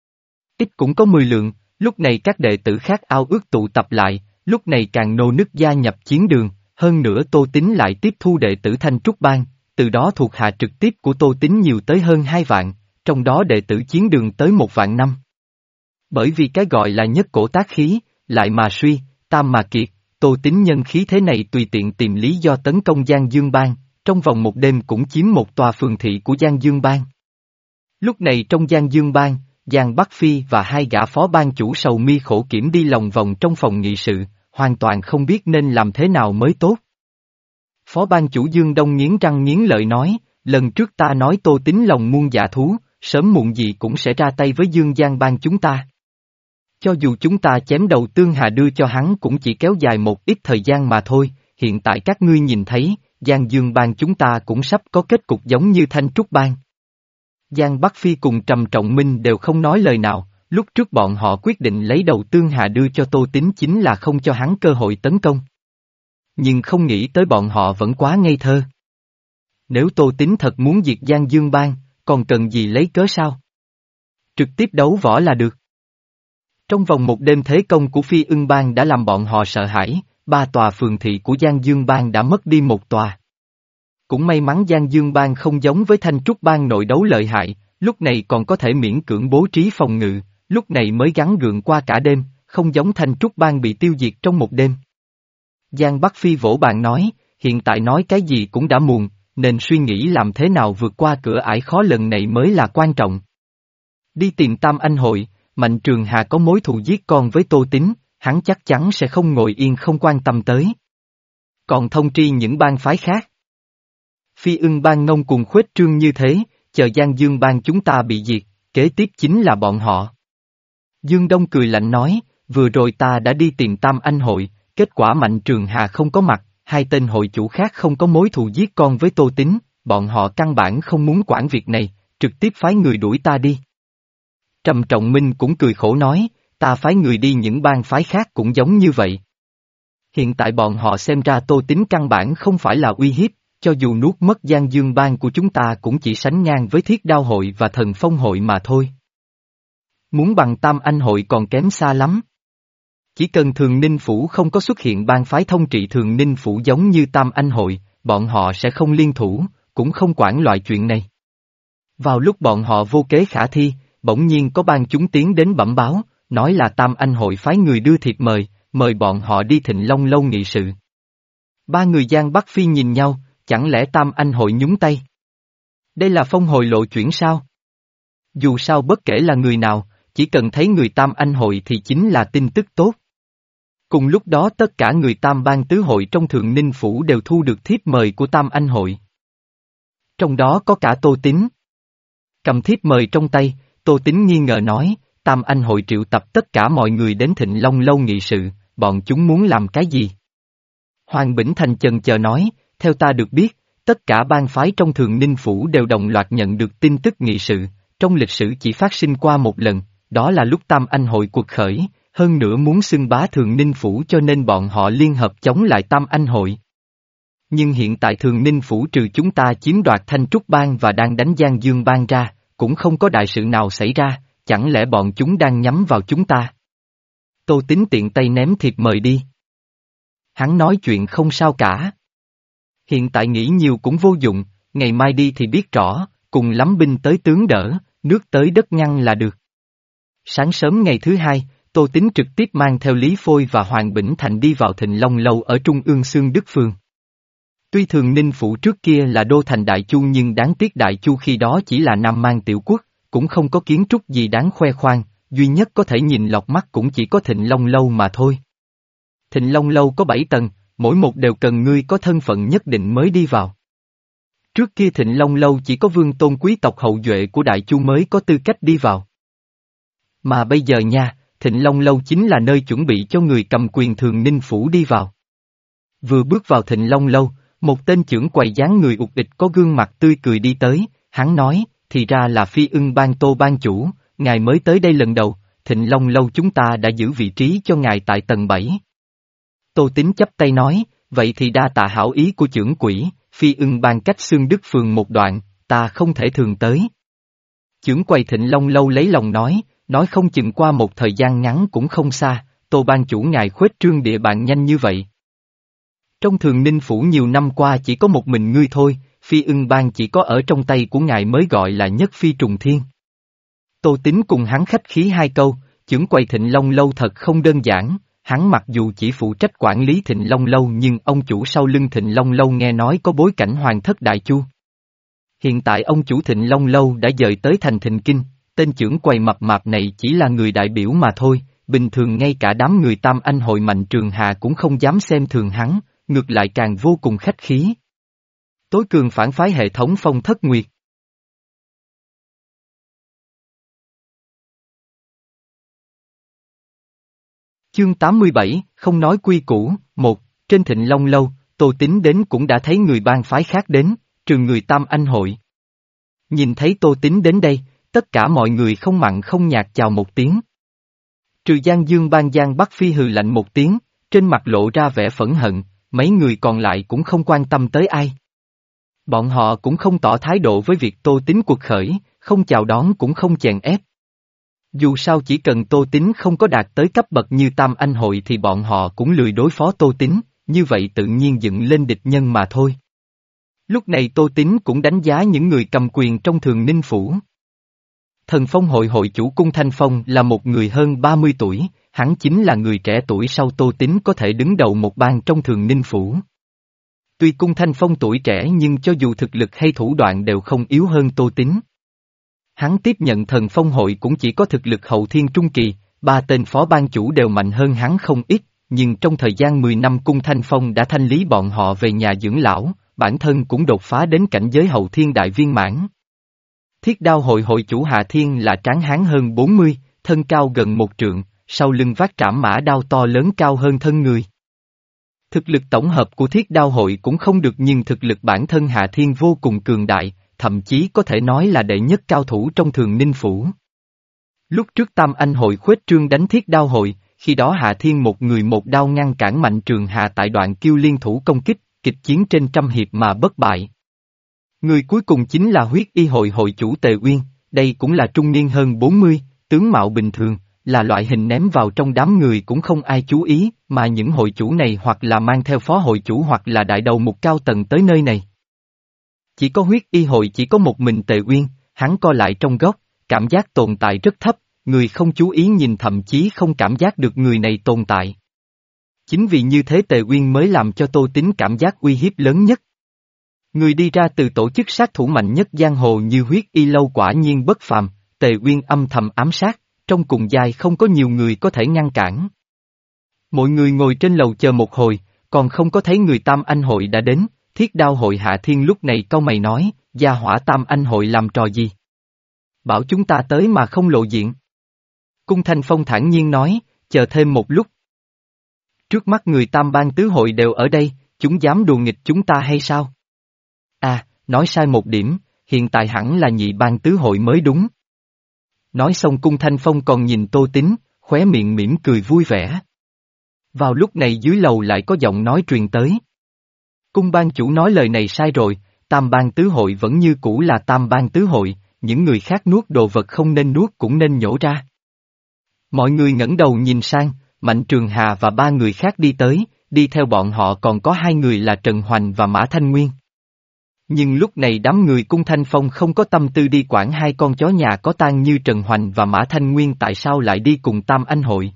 Ít cũng có mười lượng, lúc này các đệ tử khác ao ước tụ tập lại, lúc này càng nô nức gia nhập chiến đường, hơn nữa Tô Tín lại tiếp thu đệ tử Thanh Trúc Bang, từ đó thuộc hạ trực tiếp của Tô Tín nhiều tới hơn hai vạn, trong đó đệ tử chiến đường tới một vạn năm. Bởi vì cái gọi là nhất cổ tác khí, lại mà suy, tam mà kiệt, Tô Tín nhân khí thế này tùy tiện tìm lý do tấn công Giang Dương Bang, trong vòng một đêm cũng chiếm một tòa phường thị của Giang Dương Bang. Lúc này trong Giang Dương Bang, Giang Bắc Phi và hai gã phó ban chủ sầu mi khổ kiểm đi lòng vòng trong phòng nghị sự, hoàn toàn không biết nên làm thế nào mới tốt. Phó ban chủ Dương Đông nghiến răng nghiến lợi nói, lần trước ta nói Tô Tín lòng muôn dạ thú, sớm muộn gì cũng sẽ ra tay với Dương Giang Bang chúng ta. Cho dù chúng ta chém đầu Tương Hà đưa cho hắn cũng chỉ kéo dài một ít thời gian mà thôi, hiện tại các ngươi nhìn thấy, Giang Dương Bang chúng ta cũng sắp có kết cục giống như Thanh Trúc Bang. Giang Bắc Phi cùng Trầm Trọng Minh đều không nói lời nào, lúc trước bọn họ quyết định lấy đầu Tương Hà đưa cho Tô Tín chính là không cho hắn cơ hội tấn công. Nhưng không nghĩ tới bọn họ vẫn quá ngây thơ. Nếu Tô Tín thật muốn diệt Giang Dương Bang, còn cần gì lấy cớ sao? Trực tiếp đấu võ là được. Trong vòng một đêm thế công của Phi Ưng Bang đã làm bọn họ sợ hãi, ba tòa phường thị của Giang Dương Bang đã mất đi một tòa. Cũng may mắn Giang Dương Bang không giống với Thanh Trúc Bang nội đấu lợi hại, lúc này còn có thể miễn cưỡng bố trí phòng ngự, lúc này mới gắng gượng qua cả đêm, không giống Thanh Trúc Bang bị tiêu diệt trong một đêm. Giang Bắc Phi vỗ bàn nói, hiện tại nói cái gì cũng đã muộn, nên suy nghĩ làm thế nào vượt qua cửa ải khó lần này mới là quan trọng. Đi tìm Tam Anh hội, Mạnh Trường Hà có mối thù giết con với Tô Tín, hắn chắc chắn sẽ không ngồi yên không quan tâm tới. Còn thông tri những bang phái khác. Phi Ưng Bang ngông cuồng khuếch trương như thế, chờ Giang Dương Bang chúng ta bị diệt, kế tiếp chính là bọn họ. Dương Đông cười lạnh nói, vừa rồi ta đã đi tìm Tam Anh hội, kết quả Mạnh Trường Hà không có mặt, hai tên hội chủ khác không có mối thù giết con với Tô Tín, bọn họ căn bản không muốn quản việc này, trực tiếp phái người đuổi ta đi. Trầm Trọng Minh cũng cười khổ nói, ta phái người đi những bang phái khác cũng giống như vậy. Hiện tại bọn họ xem ra Tô Tín căn bản không phải là uy hiếp, cho dù nuốt mất Giang Dương Bang của chúng ta cũng chỉ sánh ngang với Thiết Đao Hội và Thần Phong Hội mà thôi. Muốn bằng Tam Anh Hội còn kém xa lắm. Chỉ cần Thường Ninh Phủ không có xuất hiện bang phái thông trị Thường Ninh Phủ giống như Tam Anh Hội, bọn họ sẽ không liên thủ, cũng không quản loại chuyện này. Vào lúc bọn họ vô kế khả thi, bỗng nhiên có bang chúng tiến đến bẩm báo, nói là Tam Anh Hội phái người đưa thiệp mời, mời bọn họ đi Thịnh Long Lâu nghị sự. Ba người Giang Bắc Phi nhìn nhau, chẳng lẽ Tam Anh Hội nhúng tay? Đây là phong hồi lộ chuyển sao? Dù sao bất kể là người nào, chỉ cần thấy người Tam Anh Hội thì chính là tin tức tốt. Cùng lúc đó tất cả người Tam Bang Tứ Hội trong Thượng Ninh Phủ đều thu được thiếp mời của Tam Anh Hội. Trong đó có cả Tô Tín. Cầm thiếp mời trong tay, Tô Tín nghi ngờ nói, Tam Anh Hội triệu tập tất cả mọi người đến Thịnh Long Lâu nghị sự, bọn chúng muốn làm cái gì? Hoàng Bỉnh Thành chần chờ nói, theo ta được biết, tất cả bang phái trong Thường Ninh Phủ đều đồng loạt nhận được tin tức nghị sự, trong lịch sử chỉ phát sinh qua một lần, đó là lúc Tam Anh Hội cuộc khởi, hơn nữa muốn xưng bá Thường Ninh Phủ cho nên bọn họ liên hợp chống lại Tam Anh Hội. Nhưng hiện tại Thường Ninh Phủ trừ chúng ta chiếm đoạt Thanh Trúc Bang và đang đánh Giang Dương Bang ra, cũng không có đại sự nào xảy ra, chẳng lẽ bọn chúng đang nhắm vào chúng ta? Tô Tín tiện tay ném thiệp mời đi. Hắn nói chuyện không sao cả. Hiện tại nghĩ nhiều cũng vô dụng, ngày mai đi thì biết rõ, cùng lắm binh tới tướng đỡ, nước tới đất ngăn là được. Sáng sớm ngày thứ hai, Tô Tín trực tiếp mang theo Lý Phôi và Hoàng Bỉnh Thành đi vào Thịnh Long Lâu ở Trung ương Xương Đức Phường. Tuy Thường Ninh Phủ trước kia là đô thành Đại Chu nhưng đáng tiếc Đại Chu khi đó chỉ là Nam Man tiểu quốc, cũng không có kiến trúc gì đáng khoe khoang, duy nhất có thể nhìn lọt mắt cũng chỉ có Thịnh Long Lâu mà thôi. Thịnh Long Lâu có bảy tầng, mỗi một đều cần ngươi có thân phận nhất định mới đi vào. Trước kia Thịnh Long Lâu chỉ có vương tôn quý tộc hậu duệ của Đại Chu mới có tư cách đi vào. Mà bây giờ nha, Thịnh Long Lâu chính là nơi chuẩn bị cho người cầm quyền Thường Ninh Phủ đi vào. Vừa bước vào Thịnh Long Lâu, một tên trưởng quầy dáng người ụt ịch có gương mặt tươi cười đi tới, hắn nói, thì ra là Phi Ưng Bang Tô Bang chủ, ngài mới tới đây lần đầu, Thịnh Long Lâu chúng ta đã giữ vị trí cho ngài tại tầng bảy. Tô Tín chắp tay nói, vậy thì đa tạ hảo ý của trưởng quỹ, Phi Ưng Bang cách Xương Đức Phường một đoạn, ta không thể thường tới. Trưởng quầy Thịnh Long Lâu lấy lòng nói, nói không chừng qua một thời gian ngắn cũng không xa, Tô Bang chủ ngài khuếch trương địa bàn nhanh như vậy. Trong Thường Ninh Phủ nhiều năm qua chỉ có một mình ngươi thôi, Phi Ưng Bang chỉ có ở trong tay của ngài mới gọi là nhất phi trùng thiên. Tô Tín cùng hắn khách khí hai câu, trưởng quầy Thịnh Long Lâu thật không đơn giản, hắn mặc dù chỉ phụ trách quản lý Thịnh Long Lâu nhưng ông chủ sau lưng Thịnh Long Lâu nghe nói có bối cảnh hoàng thất Đại Chu. Hiện tại ông chủ Thịnh Long Lâu đã dời tới thành Thịnh Kinh, tên trưởng quầy mập mạp này chỉ là người đại biểu mà thôi, bình thường ngay cả đám người Tam Anh Hội Mạnh Trường Hà cũng không dám xem thường hắn, ngược lại càng vô cùng khách khí. Tối cường phản phái hệ thống Phong Thất Nguyệt. Chương tám mươi bảy, không nói quy củ, một, trên Thịnh Long Lâu, Tô Tín đến cũng đã thấy người bang phái khác đến, trừ người Tam Anh Hội. Nhìn thấy Tô Tín đến đây, tất cả mọi người không mặn không nhạt chào một tiếng. Trừ Giang Dương Bang Giang Bắc Phi hừ lạnh một tiếng, trên mặt lộ ra vẻ phẫn hận, mấy người còn lại cũng không quan tâm tới ai. Bọn họ cũng không tỏ thái độ với việc Tô Tín cuộc khởi, không chào đón cũng không chèn ép. Dù sao chỉ cần Tô Tín không có đạt tới cấp bậc như Tam Anh Hội thì bọn họ cũng lười đối phó Tô Tín, như vậy tự nhiên dựng lên địch nhân mà thôi. Lúc này Tô Tín cũng đánh giá những người cầm quyền trong Thường Ninh Phủ. Thần Phong Hội hội chủ Cung Thanh Phong là một người hơn ba mươi tuổi, hắn chính là người trẻ tuổi sau Tô Tín có thể đứng đầu một bang trong Thường Ninh Phủ. Tuy Cung Thanh Phong tuổi trẻ nhưng cho dù thực lực hay thủ đoạn đều không yếu hơn Tô Tín. Hắn tiếp nhận Thần Phong Hội cũng chỉ có thực lực hậu thiên trung kỳ, ba tên phó ban chủ đều mạnh hơn hắn không ít, nhưng trong thời gian mười năm Cung Thanh Phong đã thanh lý bọn họ về nhà dưỡng lão, bản thân cũng đột phá đến cảnh giới hậu thiên đại viên mãn. Thiết Đao Hội hội chủ Hạ Thiên là tráng hán hơn bốn mươi, thân cao gần một trượng, sau lưng vác trảm mã đao to lớn cao hơn thân người. Thực lực tổng hợp của Thiết Đao Hội cũng không được nhưng thực lực bản thân Hạ Thiên vô cùng cường đại, thậm chí có thể nói là đệ nhất cao thủ trong Thường Ninh Phủ. Lúc trước Tam Anh Hội khuếch trương đánh Thiết Đao Hội, khi đó Hạ Thiên một người một đao ngăn cản Mạnh Trường Hà tại đoạn kiêu liên thủ công kích, kịch chiến trên trăm hiệp mà bất bại. Người cuối cùng chính là huyết y hội hội chủ Tề Uyên, đây cũng là trung niên hơn bốn mươi, tướng mạo bình thường, là loại hình ném vào trong đám người cũng không ai chú ý, mà những hội chủ này hoặc là mang theo phó hội chủ hoặc là đại đầu một cao tầng tới nơi này. Chỉ có huyết y hội chỉ có một mình Tề Uyên, hắn co lại trong góc, cảm giác tồn tại rất thấp, người không chú ý nhìn thậm chí không cảm giác được người này tồn tại. Chính vì như thế Tề Uyên mới làm cho Tô Tín cảm giác uy hiếp lớn nhất. Người đi ra từ tổ chức sát thủ mạnh nhất giang hồ như huyết y lâu quả nhiên bất phàm, Tề Uyên âm thầm ám sát, trong cùng giai không có nhiều người có thể ngăn cản. Mọi người ngồi trên lầu chờ một hồi, còn không có thấy người Tam Anh hội đã đến, Thiết Đao hội Hạ Thiên lúc này cau mày nói, gia hỏa Tam Anh hội làm trò gì? Bảo chúng ta tới mà không lộ diện. Cung Thanh Phong thản nhiên nói, chờ thêm một lúc. Trước mắt người Tam Bang tứ hội đều ở đây, chúng dám đùa nghịch chúng ta hay sao? À, nói sai một điểm, hiện tại hẳn là nhị bang tứ hội mới đúng. Nói xong Cung Thanh Phong còn nhìn Tô Tín, khóe miệng mỉm cười vui vẻ. Vào lúc này dưới lầu lại có giọng nói truyền tới. Cung ban chủ nói lời này sai rồi, Tam Bang tứ hội vẫn như cũ là Tam Bang tứ hội, những người khác nuốt đồ vật không nên nuốt cũng nên nhổ ra. Mọi người ngẩng đầu nhìn sang, Mạnh Trường Hà và ba người khác đi tới, đi theo bọn họ còn có hai người là Trần Hoành và Mã Thanh Nguyên. Nhưng lúc này đám người Cung Thanh Phong không có tâm tư đi quản hai con chó nhà có tang như Trần Hoành và Mã Thanh Nguyên tại sao lại đi cùng Tam Anh hội.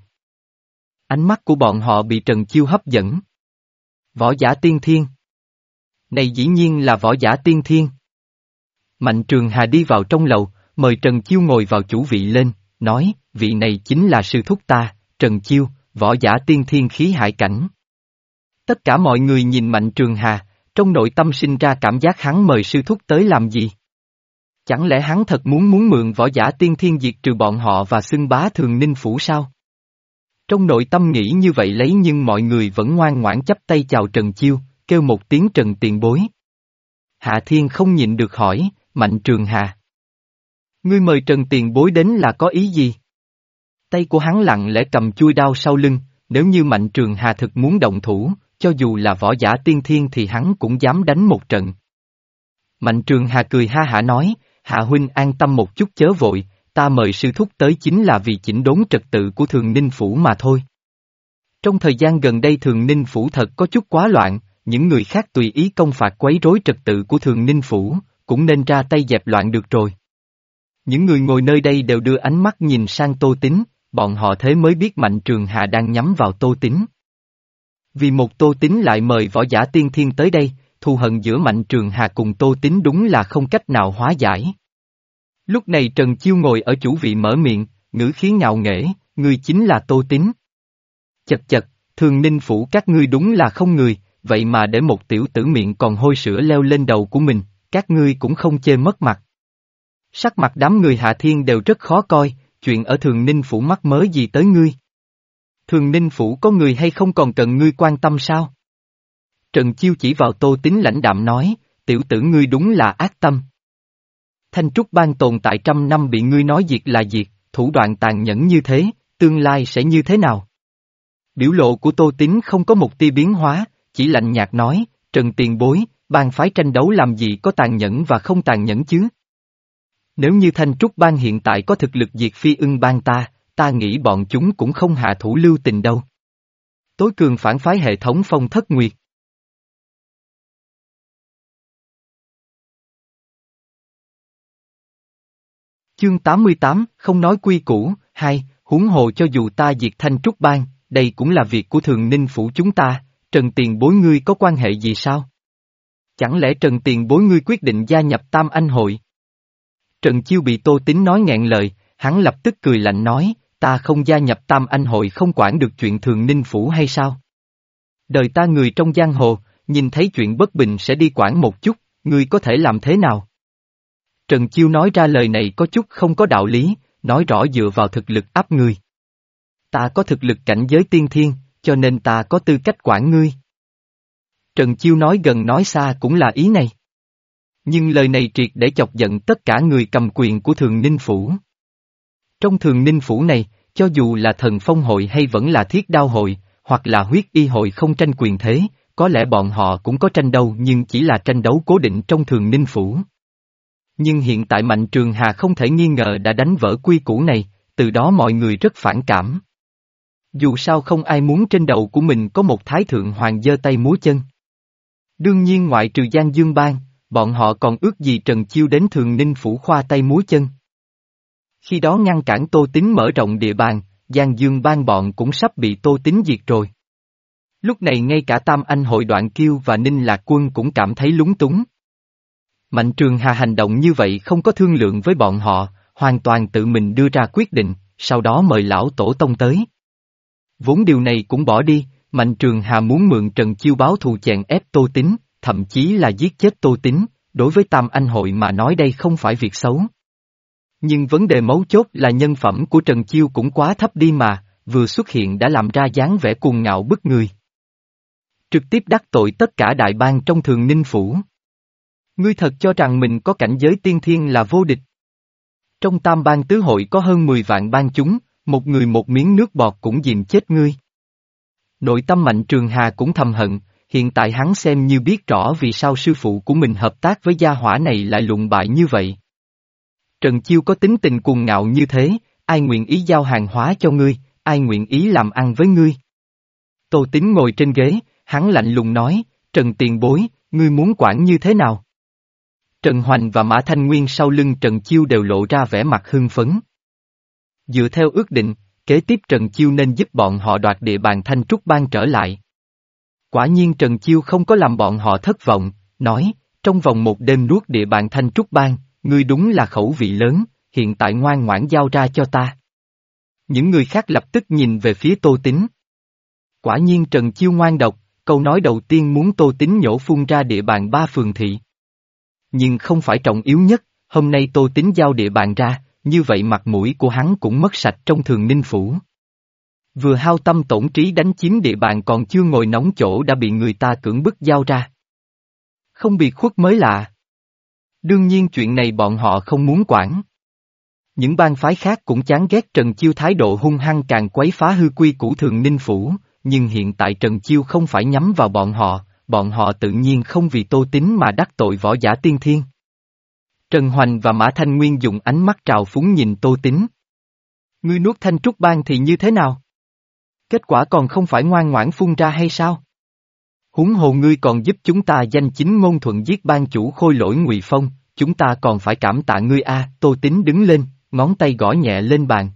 Ánh mắt của bọn họ bị Trần Chiêu hấp dẫn. Võ giả tiên thiên. Này dĩ nhiên là võ giả tiên thiên. Mạnh Trường Hà đi vào trong lầu, mời Trần Chiêu ngồi vào chủ vị lên, nói, vị này chính là sư thúc ta, Trần Chiêu, võ giả tiên thiên khí hải cảnh. Tất cả mọi người nhìn Mạnh Trường Hà, trong nội tâm sinh ra cảm giác hắn mời sư thúc tới làm gì? Chẳng lẽ hắn thật muốn muốn mượn võ giả tiên thiên diệt trừ bọn họ và xưng bá Thường Ninh Phủ sao? Trong nội tâm nghĩ như vậy lấy nhưng mọi người vẫn ngoan ngoãn chắp tay chào Trần Chiêu, kêu một tiếng Trần tiền bối. Hạ Thiên không nhịn được hỏi, Mạnh Trường Hà. Ngươi mời Trần tiền bối đến là có ý gì? Tay của hắn lặng lẽ cầm chuôi đao sau lưng, nếu như Mạnh Trường Hà thực muốn động thủ, cho dù là võ giả tiên thiên thì hắn cũng dám đánh một trận. Mạnh Trường Hà cười ha hả nói, Hạ huynh an tâm một chút chớ vội, ta mời sư thúc tới chính là vì chỉnh đốn trật tự của Thường Ninh Phủ mà thôi. Trong thời gian gần đây Thường Ninh Phủ thật có chút quá loạn, những người khác tùy ý công phạt quấy rối trật tự của Thường Ninh Phủ, cũng nên ra tay dẹp loạn được rồi. Những người ngồi nơi đây đều đưa ánh mắt nhìn sang Tô Tín, bọn họ thế mới biết Mạnh Trường Hà đang nhắm vào Tô Tín. Vì một Tô Tín lại mời võ giả tiên thiên tới đây, thù hận giữa Mạnh Trường Hà cùng Tô Tín đúng là không cách nào hóa giải. Lúc này Trần Chiêu ngồi ở chủ vị mở miệng, ngữ khí ngạo nghễ, ngươi chính là Tô Tín. Chật chật, Thường Ninh Phủ các ngươi đúng là không người, vậy mà để một tiểu tử miệng còn hôi sữa leo lên đầu của mình, các ngươi cũng không chê mất mặt. Sắc mặt đám người Hạ Thiên đều rất khó coi, chuyện ở Thường Ninh Phủ mắc mớ gì tới ngươi? Thường Ninh Phủ có người hay không còn cần ngươi quan tâm sao? Trần Chiêu chỉ vào Tô Tín lãnh đạm nói, tiểu tử ngươi đúng là ác tâm. Thanh Trúc Bang tồn tại trăm năm bị ngươi nói diệt là diệt, thủ đoạn tàn nhẫn như thế, tương lai sẽ như thế nào? Biểu lộ của Tô Tín không có một tia biến hóa, chỉ lạnh nhạt nói, Trần tiền bối, bang phái tranh đấu làm gì có tàn nhẫn và không tàn nhẫn chứ? Nếu như Thanh Trúc Bang hiện tại có thực lực diệt Phi Ưng Bang ta, ta nghĩ bọn chúng cũng không hạ thủ lưu tình đâu. Tối cường phản phái hệ thống Phong Thất Nguyệt. Chương tám mươi tám, không nói quy củ, hai, huống hồ cho dù ta diệt Thanh Trúc Bang, đây cũng là việc của Thường Ninh Phủ chúng ta, Trần tiền bối ngươi có quan hệ gì sao? Chẳng lẽ Trần tiền bối ngươi quyết định gia nhập Tam Anh hội? Trần Chiêu bị Tô Tín nói nghẹn lời, hắn lập tức cười lạnh nói, ta không gia nhập Tam Anh hội không quản được chuyện Thường Ninh Phủ hay sao? Đời ta người trong giang hồ, nhìn thấy chuyện bất bình sẽ đi quản một chút, ngươi có thể làm thế nào? Trần Chiêu nói ra lời này có chút không có đạo lý, nói rõ dựa vào thực lực áp ngươi. Ta có thực lực cảnh giới tiên thiên, cho nên ta có tư cách quản ngươi. Trần Chiêu nói gần nói xa cũng là ý này. Nhưng lời này triệt để chọc giận tất cả người cầm quyền của Thường Ninh Phủ. Trong Thường Ninh Phủ này, Cho dù là thần phong hội hay vẫn là thiết đao hội, hoặc là huyết y hội không tranh quyền thế, có lẽ bọn họ cũng có tranh đấu nhưng chỉ là tranh đấu cố định trong Thường Ninh Phủ. Nhưng hiện tại Mạnh Trường Hà không thể nghi ngờ đã đánh vỡ quy củ này, từ đó mọi người rất phản cảm. Dù sao không ai muốn trên đầu của mình có một thái thượng hoàng giơ tay múa chân. Đương nhiên ngoại trừ Giang Dương Bang, bọn họ còn ước gì Trần Chiêu đến Thường Ninh Phủ khoa tay múa chân. Khi đó ngăn cản Tô Tín mở rộng địa bàn, Giang Dương Bang bọn cũng sắp bị Tô Tín diệt rồi. Lúc này ngay cả Tam Anh hội Đoạn Kiêu và Ninh Lạc Quân cũng cảm thấy lúng túng. Mạnh Trường Hà hành động như vậy không có thương lượng với bọn họ, hoàn toàn tự mình đưa ra quyết định, sau đó mời lão tổ tông tới. Vốn điều này cũng bỏ đi, Mạnh Trường Hà muốn mượn Trần Chiêu báo thù chèn ép Tô Tín, thậm chí là giết chết Tô Tín, đối với Tam Anh hội mà nói đây không phải việc xấu. Nhưng vấn đề mấu chốt là nhân phẩm của Trần Chiêu cũng quá thấp đi mà, vừa xuất hiện đã làm ra dáng vẻ cuồng ngạo bức người. Trực tiếp đắc tội tất cả đại bang trong Thường Ninh Phủ. Ngươi thật cho rằng mình có cảnh giới tiên thiên là vô địch. Trong tam bang tứ hội có hơn mười vạn bang chúng, một người một miếng nước bọt cũng dìm chết ngươi. Nội tâm Mạnh Trường Hà cũng thầm hận, hiện tại hắn xem như biết rõ vì sao sư phụ của mình hợp tác với gia hỏa này lại lụng bại như vậy. Trần Chiêu có tính tình cuồng ngạo như thế, ai nguyện ý giao hàng hóa cho ngươi, ai nguyện ý làm ăn với ngươi. Tô Tín ngồi trên ghế, hắn lạnh lùng nói, Trần tiền bối, ngươi muốn quản như thế nào? Trần Hoành và Mã Thanh Nguyên sau lưng Trần Chiêu đều lộ ra vẻ mặt hưng phấn. Dựa theo ước định, kế tiếp Trần Chiêu nên giúp bọn họ đoạt địa bàn Thanh Trúc Bang trở lại. Quả nhiên Trần Chiêu không có làm bọn họ thất vọng, nói, trong vòng một đêm nuốt địa bàn Thanh Trúc Bang, ngươi đúng là khẩu vị lớn, hiện tại ngoan ngoãn giao ra cho ta. Những người khác lập tức nhìn về phía Tô Tín. Quả nhiên Trần Chiêu ngoan độc, câu nói đầu tiên muốn Tô Tín nhổ phun ra địa bàn ba phường thị. Nhưng không phải trọng yếu nhất, hôm nay Tô Tín giao địa bàn ra, như vậy mặt mũi của hắn cũng mất sạch trong Thường Ninh Phủ. Vừa hao tâm tổn trí đánh chiếm địa bàn còn chưa ngồi nóng chỗ đã bị người ta cưỡng bức giao ra. Không bị khuất mới lạ. Đương nhiên chuyện này bọn họ không muốn quản. Những bang phái khác cũng chán ghét Trần Chiêu thái độ hung hăng càng quấy phá hư quy củ Thường Ninh Phủ, nhưng hiện tại Trần Chiêu không phải nhắm vào bọn họ, bọn họ tự nhiên không vì Tô Tín mà đắc tội võ giả tiên thiên. Trần Hoành và Mã Thanh Nguyên dùng ánh mắt trào phúng nhìn Tô Tín. Ngươi nuốt Thanh Trúc Bang thì như thế nào? Kết quả còn không phải ngoan ngoãn phun ra hay sao? Huống hồ ngươi còn giúp chúng ta danh chính ngôn thuận giết ban chủ Khôi Lỗi Ngụy Phong, chúng ta còn phải cảm tạ ngươi a. Tô Tín đứng lên, ngón tay gõ nhẹ lên bàn.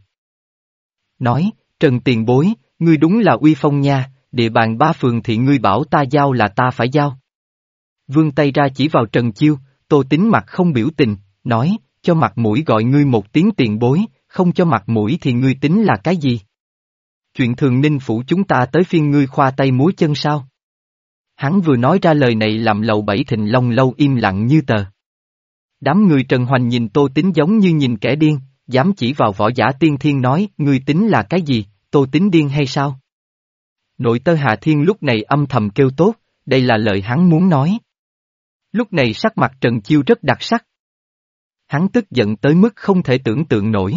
Nói, Trần tiền bối, ngươi đúng là uy phong nha, địa bàn ba phường thì ngươi bảo ta giao là ta phải giao. Vươn tay ra chỉ vào Trần Chiêu, Tô Tín mặt không biểu tình, nói, cho mặt mũi gọi ngươi một tiếng tiền bối, không cho mặt mũi thì ngươi tính là cái gì? Chuyện Thường Ninh Phủ chúng ta tới phiên ngươi khoa tay múa chân sao? Hắn vừa nói ra lời này làm Lầu Bảy Thịnh Long Lâu im lặng như tờ. Đám người Trần Hoành nhìn Tô Tín giống như nhìn kẻ điên, dám chỉ vào võ giả tiên thiên nói, ngươi tính là cái gì, Tô Tín điên hay sao? Nội tơ Hà Thiên lúc này âm thầm kêu tốt, đây là lời hắn muốn nói. Lúc này sắc mặt Trần Chiêu rất đặc sắc. Hắn tức giận tới mức không thể tưởng tượng nổi.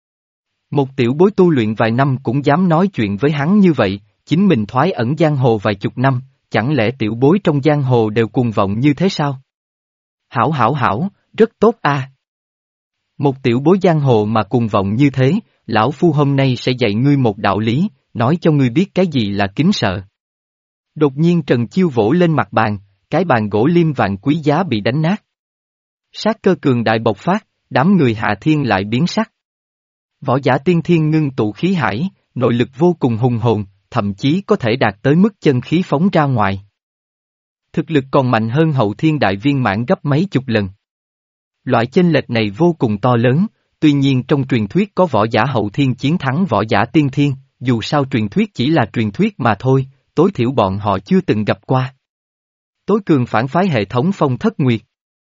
Một tiểu bối tu luyện vài năm cũng dám nói chuyện với hắn như vậy, chính mình thoái ẩn giang hồ vài chục năm, chẳng lẽ tiểu bối trong giang hồ đều cuồng vọng như thế sao? Hảo hảo hảo, rất tốt a. Một tiểu bối giang hồ mà cuồng vọng như thế, lão phu hôm nay sẽ dạy ngươi một đạo lý, nói cho ngươi biết cái gì là kính sợ. Đột nhiên Trần Chiêu vỗ lên mặt bàn, cái bàn gỗ liêm vàng quý giá bị đánh nát. Sát cơ cường đại bộc phát, đám người Hạ Thiên lại biến sắc. Võ giả tiên thiên ngưng tụ khí hải, nội lực vô cùng hùng hồn, thậm chí có thể đạt tới mức chân khí phóng ra ngoài. Thực lực còn mạnh hơn hậu thiên đại viên mãn gấp mấy chục lần. Loại chênh lệch này vô cùng to lớn, tuy nhiên trong truyền thuyết có võ giả hậu thiên chiến thắng võ giả tiên thiên, dù sao truyền thuyết chỉ là truyền thuyết mà thôi, tối thiểu bọn họ chưa từng gặp qua. Tối cường phản phái hệ thống Phong Thất Nguyệt.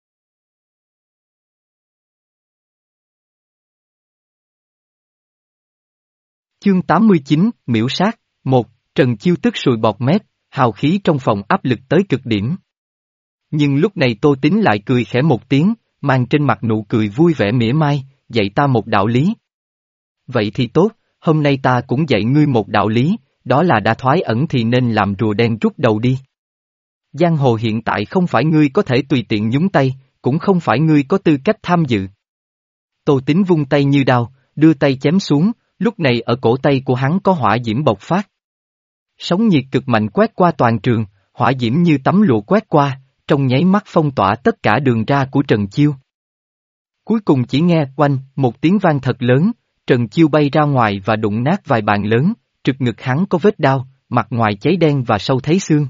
Chương tám mươi chín, Miễu Sát, một, Trần Chiêu tức sùi bọt mép, hào khí trong phòng áp lực tới cực điểm. Nhưng lúc này Tô Tín lại cười khẽ một tiếng, mang trên mặt nụ cười vui vẻ mỉa mai, dạy ta một đạo lý. Vậy thì tốt, hôm nay ta cũng dạy ngươi một đạo lý, đó là đã thoái ẩn thì nên làm rùa đen rút đầu đi. Giang hồ hiện tại không phải ngươi có thể tùy tiện nhúng tay, cũng không phải ngươi có tư cách tham dự. Tô Tín vung tay như đao, đưa tay chém xuống, lúc này ở cổ tay của hắn có hỏa diễm bộc phát. Sóng nhiệt cực mạnh quét qua toàn trường, hỏa diễm như tấm lụa quét qua, trong nháy mắt phong tỏa tất cả đường ra của Trần Chiêu. Cuối cùng chỉ nghe oanh một tiếng vang thật lớn, Trần Chiêu bay ra ngoài và đụng nát vài bàn lớn, trực ngực hắn có vết đao, mặt ngoài cháy đen và sâu thấy xương.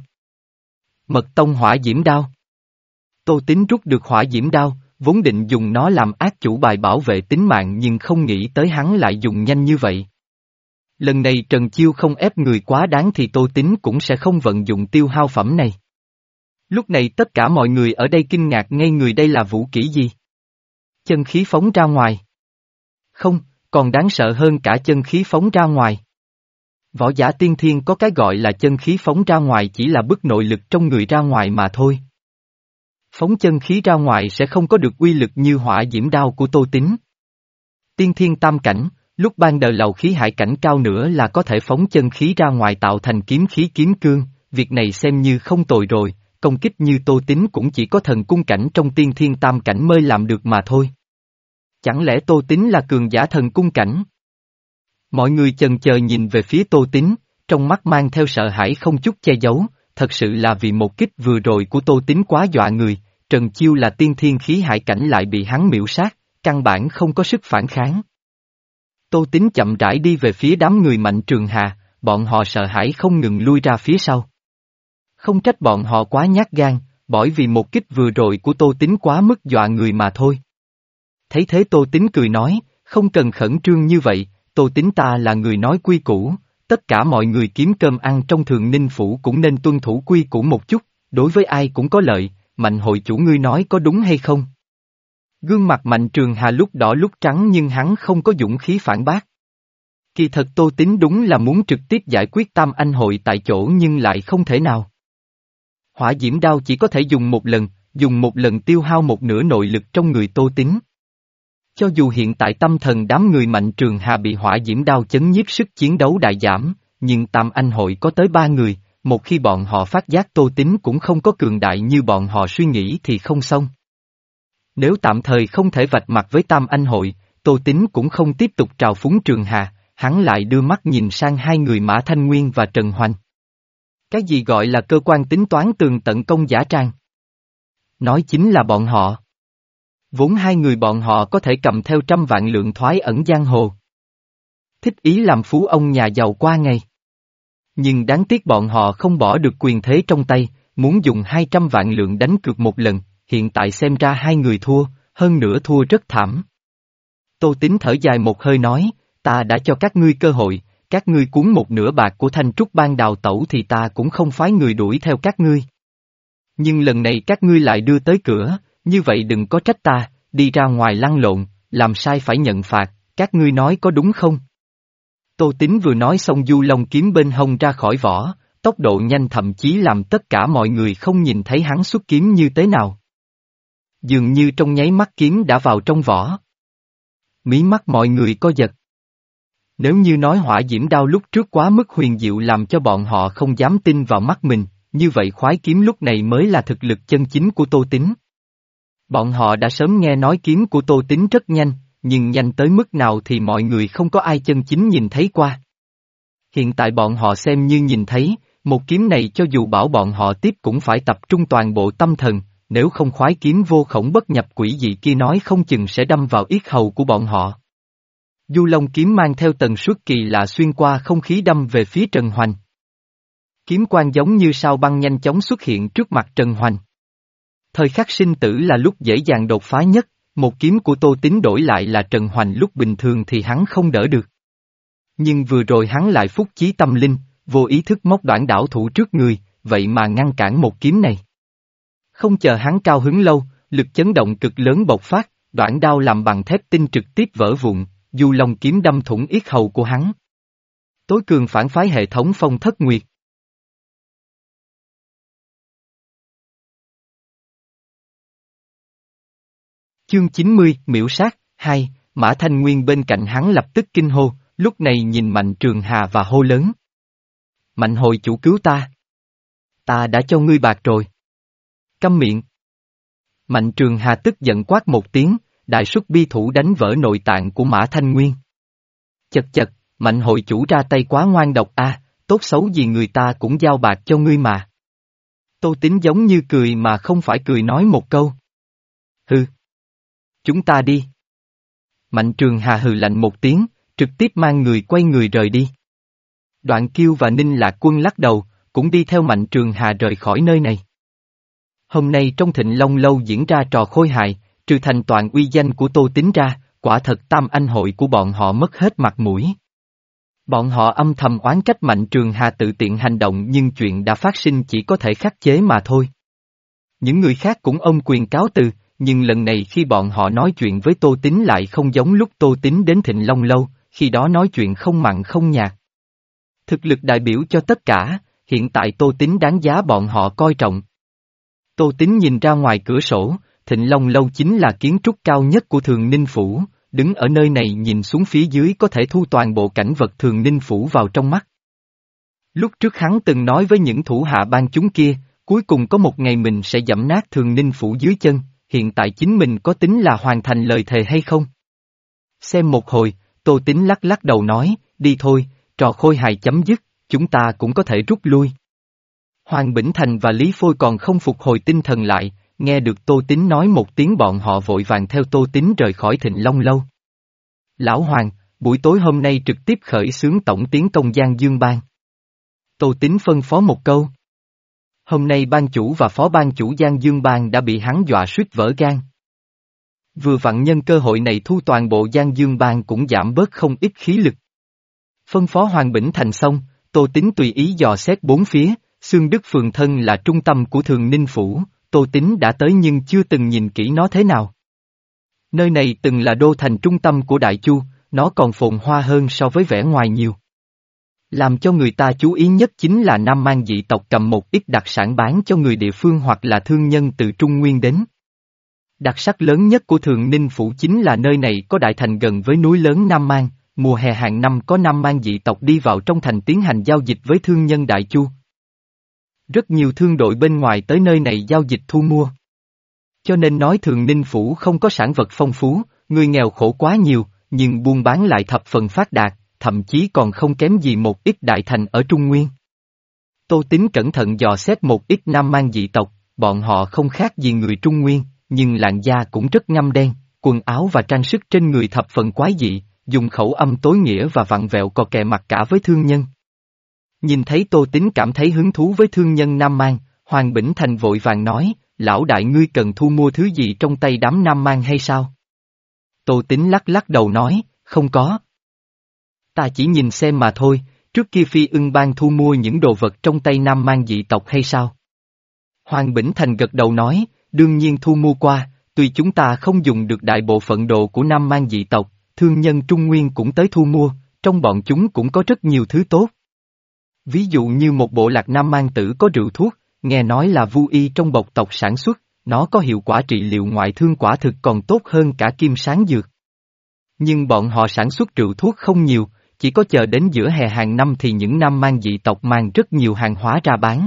Mật tông hỏa diễm đao. Tô Tín rút được hỏa diễm đao, vốn định dùng nó làm ác chủ bài bảo vệ tính mạng nhưng không nghĩ tới hắn lại dùng nhanh như vậy. Lần này Trần Chiêu không ép người quá đáng thì Tô Tín cũng sẽ không vận dụng tiêu hao phẩm này. Lúc này tất cả mọi người ở đây kinh ngạc ngây người, đây là vũ kỹ gì? Chân khí phóng ra ngoài. Không, còn đáng sợ hơn cả chân khí phóng ra ngoài. Võ giả tiên thiên có cái gọi là chân khí phóng ra ngoài chỉ là bức nội lực trong người ra ngoài mà thôi. Phóng chân khí ra ngoài sẽ không có được uy lực như hỏa diễm đao của Tô Tín. Tiên thiên tam cảnh, lúc ban đời lầu khí hải cảnh cao nữa là có thể phóng chân khí ra ngoài tạo thành kiếm khí kiếm cương, việc này xem như không tồi rồi, công kích như Tô Tín cũng chỉ có thần cung cảnh trong tiên thiên tam cảnh mới làm được mà thôi. Chẳng lẽ Tô Tín là cường giả thần cung cảnh? Mọi người chần chờ nhìn về phía Tô Tín, trong mắt mang theo sợ hãi không chút che giấu, thật sự là vì một kích vừa rồi của Tô Tín quá dọa người, Trần Chiêu là tiên thiên khí hải cảnh lại bị hắn miễu sát, căn bản không có sức phản kháng. Tô Tín chậm rãi đi về phía đám người Mạnh Trường Hà, bọn họ sợ hãi không ngừng lui ra phía sau. Không trách bọn họ quá nhát gan, bởi vì một kích vừa rồi của Tô Tín quá mức dọa người mà thôi. Thấy thế Tô Tín cười nói, không cần khẩn trương như vậy, Tô Tín ta là người nói quy củ, tất cả mọi người kiếm cơm ăn trong Thường Ninh Phủ cũng nên tuân thủ quy củ một chút, đối với ai cũng có lợi, Mạnh hội chủ ngươi nói có đúng hay không? Gương mặt Mạnh Trường Hà lúc đỏ lúc trắng nhưng hắn không có dũng khí phản bác. Kỳ thật Tô Tín đúng là muốn trực tiếp giải quyết Tam Anh hội tại chỗ nhưng lại không thể nào. Hỏa diễm đao chỉ có thể dùng một lần, dùng một lần tiêu hao một nửa nội lực trong người Tô Tín. Cho dù hiện tại tâm thần đám người Mạnh Trường Hà bị hỏa diễm đao chấn nhiếp sức chiến đấu đại giảm, nhưng Tam Anh hội có tới ba người, một khi bọn họ phát giác Tô Tín cũng không có cường đại như bọn họ suy nghĩ thì không xong. Nếu tạm thời không thể vạch mặt với Tam Anh hội, Tô Tín cũng không tiếp tục trào phúng Trường Hà, hắn lại đưa mắt nhìn sang hai người Mã Thanh Nguyên và Trần Hoành. Cái gì gọi là cơ quan tính toán tường tận công giả trang? Nói chính là bọn họ. Vốn hai người bọn họ có thể cầm theo trăm vạn lượng thoái ẩn giang hồ. Thích ý làm phú ông nhà giàu qua ngày. Nhưng đáng tiếc bọn họ không bỏ được quyền thế trong tay, muốn dùng hai trăm vạn lượng đánh cược một lần, hiện tại xem ra hai người thua, hơn nữa thua rất thảm. Tô Tín thở dài một hơi nói, ta đã cho các ngươi cơ hội, các ngươi cuốn một nửa bạc của Thanh Trúc Bang đào tẩu thì ta cũng không phái người đuổi theo các ngươi. Nhưng lần này các ngươi lại đưa tới cửa, như vậy đừng có trách ta, đi ra ngoài lăn lộn, làm sai phải nhận phạt, các ngươi nói có đúng không? Tô Tín vừa nói xong du long kiếm bên hông ra khỏi vỏ, tốc độ nhanh thậm chí làm tất cả mọi người không nhìn thấy hắn xuất kiếm như thế nào. Dường như trong nháy mắt kiếm đã vào trong vỏ. Mí mắt mọi người co giật. Nếu như nói hỏa diễm đao lúc trước quá mức huyền diệu làm cho bọn họ không dám tin vào mắt mình, như vậy khoái kiếm lúc này mới là thực lực chân chính của Tô Tín. Bọn họ đã sớm nghe nói kiếm của Tô Tín rất nhanh, nhưng nhanh tới mức nào thì mọi người không có ai chân chính nhìn thấy qua. Hiện tại bọn họ xem như nhìn thấy, một kiếm này cho dù bảo bọn họ tiếp cũng phải tập trung toàn bộ tâm thần, nếu không khoái kiếm vô khổng bất nhập quỷ dị kia nói không chừng sẽ đâm vào yết hầu của bọn họ. Du Long kiếm mang theo tần suất kỳ lạ xuyên qua không khí đâm về phía Trần Hoành. Kiếm quang giống như sao băng nhanh chóng xuất hiện trước mặt Trần Hoành. Thời khắc sinh tử là lúc dễ dàng đột phá nhất, một kiếm của Tô Tín đổi lại là Trần Hoành lúc bình thường thì hắn không đỡ được. Nhưng vừa rồi hắn lại phúc chí tâm linh, vô ý thức móc đoạn đảo thủ trước người, vậy mà ngăn cản một kiếm này. Không chờ hắn cao hứng lâu, lực chấn động cực lớn bộc phát, đoạn đao làm bằng thép tinh trực tiếp vỡ vụn, Du Long kiếm đâm thủng yết hầu của hắn. Tối cường phản phái hệ thống Phong Thất Nguyệt. Chương chín mươi, miễu sát, hai, Mã Thanh Nguyên bên cạnh hắn lập tức kinh hô, lúc này nhìn Mạnh Trường Hà và hô lớn. Mạnh hội chủ cứu ta. Ta đã cho ngươi bạc rồi. Câm miệng. Mạnh Trường Hà tức giận quát một tiếng, đại xuất bi thủ đánh vỡ nội tạng của Mã Thanh Nguyên. Chật chật, Mạnh hội chủ ra tay quá ngoan độc a, tốt xấu gì người ta cũng giao bạc cho ngươi mà. Tô Tín giống như cười mà không phải cười nói một câu. Hừ. Chúng ta đi. Mạnh Trường Hà hừ lạnh một tiếng, trực tiếp mang người quay người rời đi. Đoạn Kiêu và Ninh Lạc Quân lắc đầu, cũng đi theo Mạnh Trường Hà rời khỏi nơi này. Hôm nay trong Thịnh Long Lâu diễn ra trò khôi hài, trừ thành toàn uy danh của Tô Tín ra, quả thật tam anh hội của bọn họ mất hết mặt mũi. Bọn họ âm thầm oán trách Mạnh Trường Hà tự tiện hành động nhưng chuyện đã phát sinh chỉ có thể khắc chế mà thôi. Những người khác cũng ôm quyền cáo từ, nhưng lần này khi bọn họ nói chuyện với Tô Tín lại không giống lúc Tô Tín đến Thịnh Long Lâu, khi đó nói chuyện không mặn không nhạt. Thực lực đại biểu cho tất cả, hiện tại Tô Tín đáng giá bọn họ coi trọng. Tô Tín nhìn ra ngoài cửa sổ, Thịnh Long Lâu chính là kiến trúc cao nhất của Thường Ninh Phủ, đứng ở nơi này nhìn xuống phía dưới có thể thu toàn bộ cảnh vật Thường Ninh Phủ vào trong mắt. Lúc trước hắn từng nói với những thủ hạ ban chúng kia, cuối cùng có một ngày mình sẽ dẫm nát Thường Ninh Phủ dưới chân, hiện tại chính mình có tính là hoàn thành lời thề hay không? Xem một hồi, Tô Tín lắc lắc đầu nói, đi thôi, trò khôi hài chấm dứt, chúng ta cũng có thể rút lui. Hoàng Bỉnh Thành và Lý Phôi còn không phục hồi tinh thần lại, nghe được Tô Tín nói một tiếng bọn họ vội vàng theo Tô Tín rời khỏi Thịnh Long Lâu. Lão Hoàng, buổi tối hôm nay trực tiếp khởi xướng tổng tiến công Giang Dương Bang. Tô Tín phân phó một câu. Hôm nay ban chủ và phó ban chủ Giang Dương Bang đã bị hắn dọa suýt vỡ gan. Vừa vặn nhân cơ hội này thu toàn bộ Giang Dương Bang cũng giảm bớt không ít khí lực. Phân phó Hoàng Bỉnh Thành xong, Tô Tín tùy ý dò xét bốn phía, Xương Đức Phường Thân là trung tâm của Thường Ninh Phủ, Tô Tín đã tới nhưng chưa từng nhìn kỹ nó thế nào. Nơi này từng là đô thành trung tâm của Đại Chu, nó còn phồn hoa hơn so với vẻ ngoài nhiều. Làm cho người ta chú ý nhất chính là Nam Man dị tộc cầm một ít đặc sản bán cho người địa phương hoặc là thương nhân từ Trung Nguyên đến. Đặc sắc lớn nhất của Thường Ninh Phủ chính là nơi này có đại thành gần với núi lớn Nam Man, mùa hè hàng năm có Nam Man dị tộc đi vào trong thành tiến hành giao dịch với thương nhân Đại Chu. Rất nhiều thương đội bên ngoài tới nơi này giao dịch thu mua. Cho nên nói Thường Ninh Phủ không có sản vật phong phú, người nghèo khổ quá nhiều, nhưng buôn bán lại thập phần phát đạt, thậm chí còn không kém gì một ít đại thành ở Trung Nguyên. Tô Tín cẩn thận dò xét một ít Nam Man dị tộc, bọn họ không khác gì người Trung Nguyên, nhưng làn da cũng rất ngăm đen, quần áo và trang sức trên người thập phần quái dị, dùng khẩu âm tối nghĩa và vặn vẹo cò kè mặt cả với thương nhân. Nhìn thấy Tô Tín cảm thấy hứng thú với thương nhân Nam Man, Hoàng Bỉnh Thành vội vàng nói, lão đại ngươi cần thu mua thứ gì trong tay đám Nam Man hay sao? Tô Tín lắc lắc đầu nói, không có. Ta chỉ nhìn xem mà thôi, trước kia Phi Ưng Bang thu mua những đồ vật trong tay Nam Man dị tộc hay sao? Hoàng Bỉnh Thành gật đầu nói, đương nhiên thu mua qua, tuy chúng ta không dùng được đại bộ phận đồ của Nam Man dị tộc, thương nhân Trung Nguyên cũng tới thu mua, trong bọn chúng cũng có rất nhiều thứ tốt. Ví dụ như một bộ lạc Nam Man tử có rượu thuốc, nghe nói là Vu Y trong bộc tộc sản xuất, nó có hiệu quả trị liệu ngoại thương quả thực còn tốt hơn cả kim sáng dược. Nhưng bọn họ sản xuất rượu thuốc không nhiều, chỉ có chờ đến giữa hè hàng năm thì những Nam Man dị tộc mang rất nhiều hàng hóa ra bán.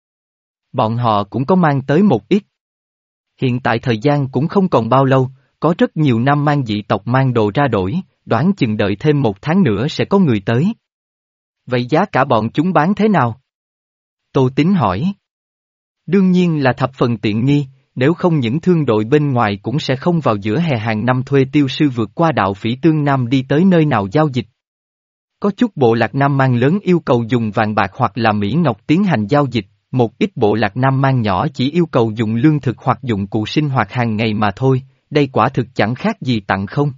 Bọn họ cũng có mang tới một ít. Hiện tại thời gian cũng không còn bao lâu, có rất nhiều Nam Man dị tộc mang đồ ra đổi, đoán chừng đợi thêm một tháng nữa sẽ có người tới. Vậy giá cả bọn chúng bán thế nào? Tô Tín hỏi. Đương nhiên là thập phần tiện nghi, nếu không những thương đội bên ngoài cũng sẽ không vào giữa hè hàng năm thuê tiêu sư vượt qua đạo Phỉ Tương Nam đi tới nơi nào giao dịch. Có chút bộ lạc Nam Man lớn yêu cầu dùng vàng bạc hoặc là Mỹ Ngọc tiến hành giao dịch, một ít bộ lạc Nam Man nhỏ chỉ yêu cầu dùng lương thực hoặc dụng cụ sinh hoạt hàng ngày mà thôi, đây quả thực chẳng khác gì tặng không.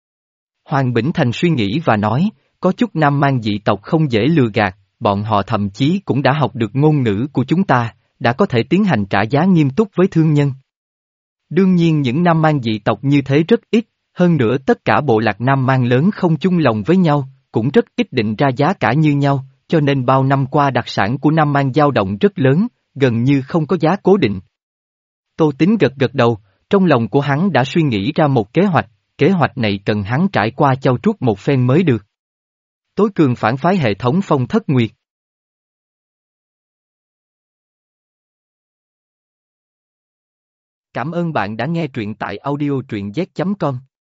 Hoàng Bỉnh Thành suy nghĩ và nói, có chút Nam Man dị tộc không dễ lừa gạt, bọn họ thậm chí cũng đã học được ngôn ngữ của chúng ta, đã có thể tiến hành trả giá nghiêm túc với thương nhân. Đương nhiên những Nam Man dị tộc như thế rất ít, hơn nữa tất cả bộ lạc Nam Man lớn không chung lòng với nhau, cũng rất ít định ra giá cả như nhau, cho nên bao năm qua đặc sản của Nam Man dao động rất lớn, gần như không có giá cố định. Tô Tín gật gật đầu, trong lòng của hắn đã suy nghĩ ra một kế hoạch, kế hoạch này cần hắn trải qua châu truốt một phen mới được. Tối cường phản phái hệ thống Phong Thất Nguyệt. Cảm ơn bạn đã nghe truyện tại audio truyện z chấm com.